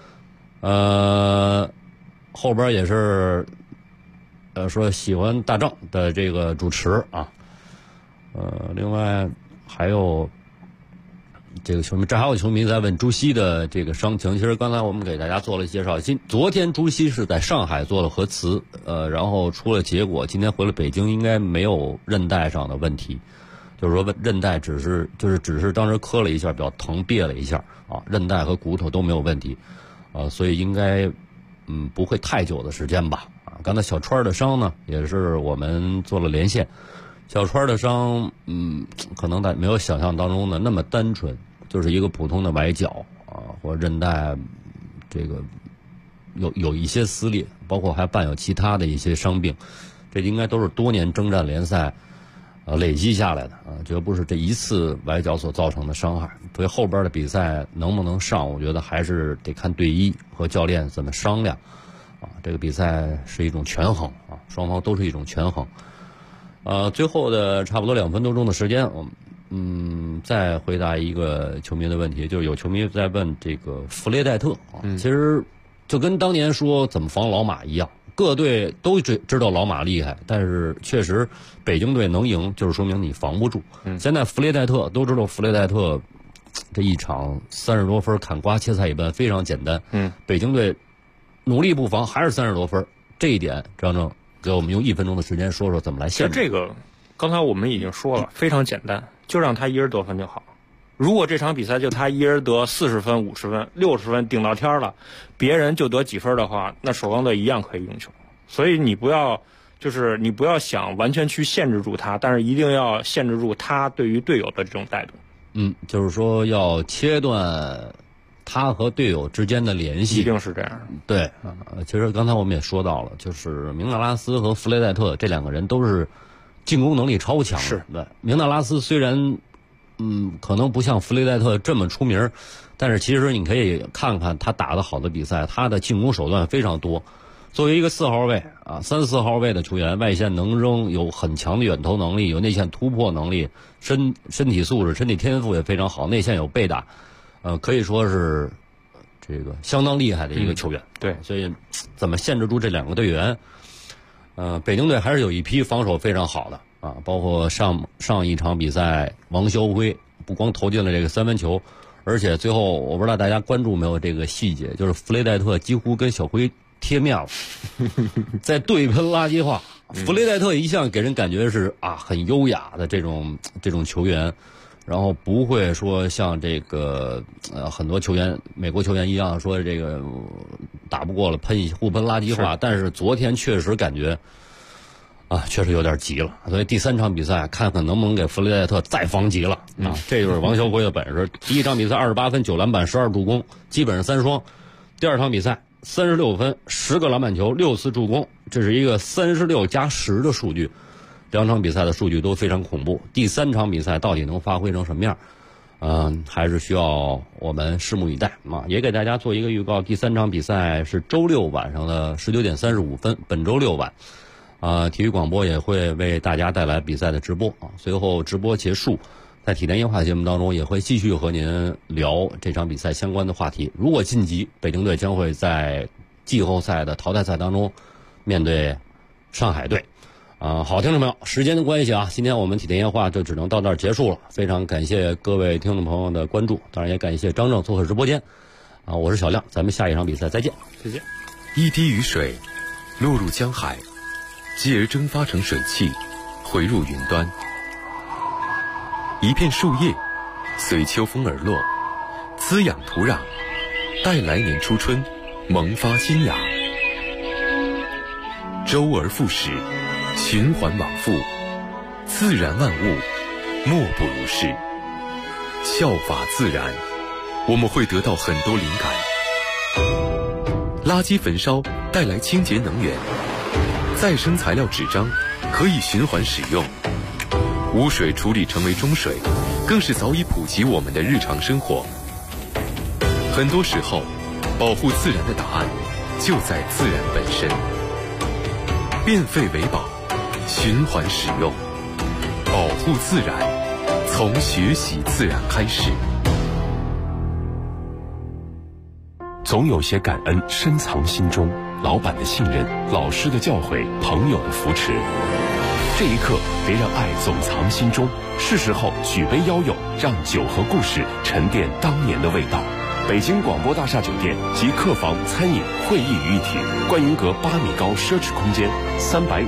后边也是说喜欢大郑的这个主持啊。另外还有这个球迷，这还有球迷在问朱熹的这个伤情。其实刚才我们给大家做了介绍，昨天朱熹是在上海做了核磁，然后出了结果，今天回了北京，应该没有韧带上的问题，就是说韧带只是当时磕了一下，比较疼，别了一下啊，韧带和骨头都没有问题，所以应该不会太久的时间吧。啊，刚才小川的伤呢，也是我们做了连线。小川的伤，可能没有想象当中的那么单纯，就是一个普通的崴脚啊，或韧带这个有一些撕裂，包括还伴有其他的一些伤病，这应该都是多年征战联赛累积下来的啊，绝不是这一次崴脚所造成的伤害。所以后边的比赛能不能上，我觉得还是得看队医和教练怎么商量啊。这个比赛是一种权衡啊，双方都是一种权衡。最后的差不多2分多钟的时间，我们再回答一个球迷的问题，就是有球迷在问这个弗雷戴特啊，其实就跟当年说怎么防老马一样，各队都知道老马厉害，但是确实北京队能赢，就是说明你防不住。现在弗雷戴特都知道，弗雷戴特这一场30多分砍瓜切菜一般，非常简单。北京队努力不防，还是30多分，这一点张正给我们用1分钟的时间说说怎么来限制。 这个刚才我们已经说了，非常简单，就让他一人得分就好。如果这场比赛就他一人得40分、50分、60分顶到天了，别人就得几分的话，那首钢队一样可以赢球。所以你不要想完全去限制住他，但是一定要限制住他对于队友的这种带动。 就是说要切断他和队友之间的联系， 一定是这样。 对，其实刚才我们也说到了，就是明纳拉斯和弗雷戴特这2个人都是进攻能力超强的。 是对，明纳拉斯虽然可能不像弗雷戴特这么出名，但是其实你可以看看他打得好的比赛，他的进攻手段非常多。作为一个4号位啊，3、4号位的球员，外线能扔，有很强的远投能力，有内线突破能力，身体素质、身体天赋也非常好，内线有背打。可以说是这个相当厉害的一个球员。 对， 所以怎么限制住这2个队员？北京队还是有一批防守非常好的啊，包括上一场比赛，王肖辉不光投进了这个3分球，而且最后我不知道大家关注没有这个细节，就是弗雷戴特几乎跟小辉贴面了，在对喷垃圾话。弗雷戴特一向给人感觉是很优雅的这种球员。然后不会说像这个很多球员美国球员一样说这个打不过了互喷垃圾话，但是昨天确实感觉确实有点急了，所以第3场比赛看看能不能给弗雷戴特再防急了啊！这就是王肖辉的本事。第1场比赛28分9篮板12助攻，基本上3双。第2场比赛36分10个篮板球6次助攻，这是一个36加10的数据。2场比赛的数据都非常恐怖。第3场比赛到底能发挥成什么样？还是需要我们拭目以待啊！也给大家做一个预告，第3场比赛是周6晚上的19点35分，本周6晚。体育广播也会为大家带来比赛的直播啊。随后直播结束，在体坛夜话节目当中也会继续和您聊这场比赛相关的话题。如果晋级，北京队将会在季后赛的淘汰赛当中面对上海队。好，听众朋友，时间的关系今天我们体坛夜话就只能到这儿结束了。非常感谢各位听众朋友的关注，当然也感谢张正做客直播间。我是小亮，咱们下一场比赛再见。 再见。 一滴雨水落入江海，继而蒸发成水汽，回入云端。一片树叶随秋风而落，滋养土壤，待来年初春萌发新芽。周而复始，循环往复，自然万物莫不如是。效法自然，我们会得到很多灵感。垃圾焚烧带来清洁能源，再生材料纸张可以循环使用，污水处理成为中水，更是早已普及我们的日常生活。很多时候，保护自然的答案就在自然本身。 变废为宝，循环使用，保护自然，从学习自然开始。 总有些感恩深藏心中，老板的信任，老师的教诲，朋友的扶持。这一刻，别让爱总藏心中，是时候举杯邀友，让酒和故事沉淀当年的味道。北京广播大厦酒店集客房、餐饮、会议于一体，观云阁8米高奢侈空间，350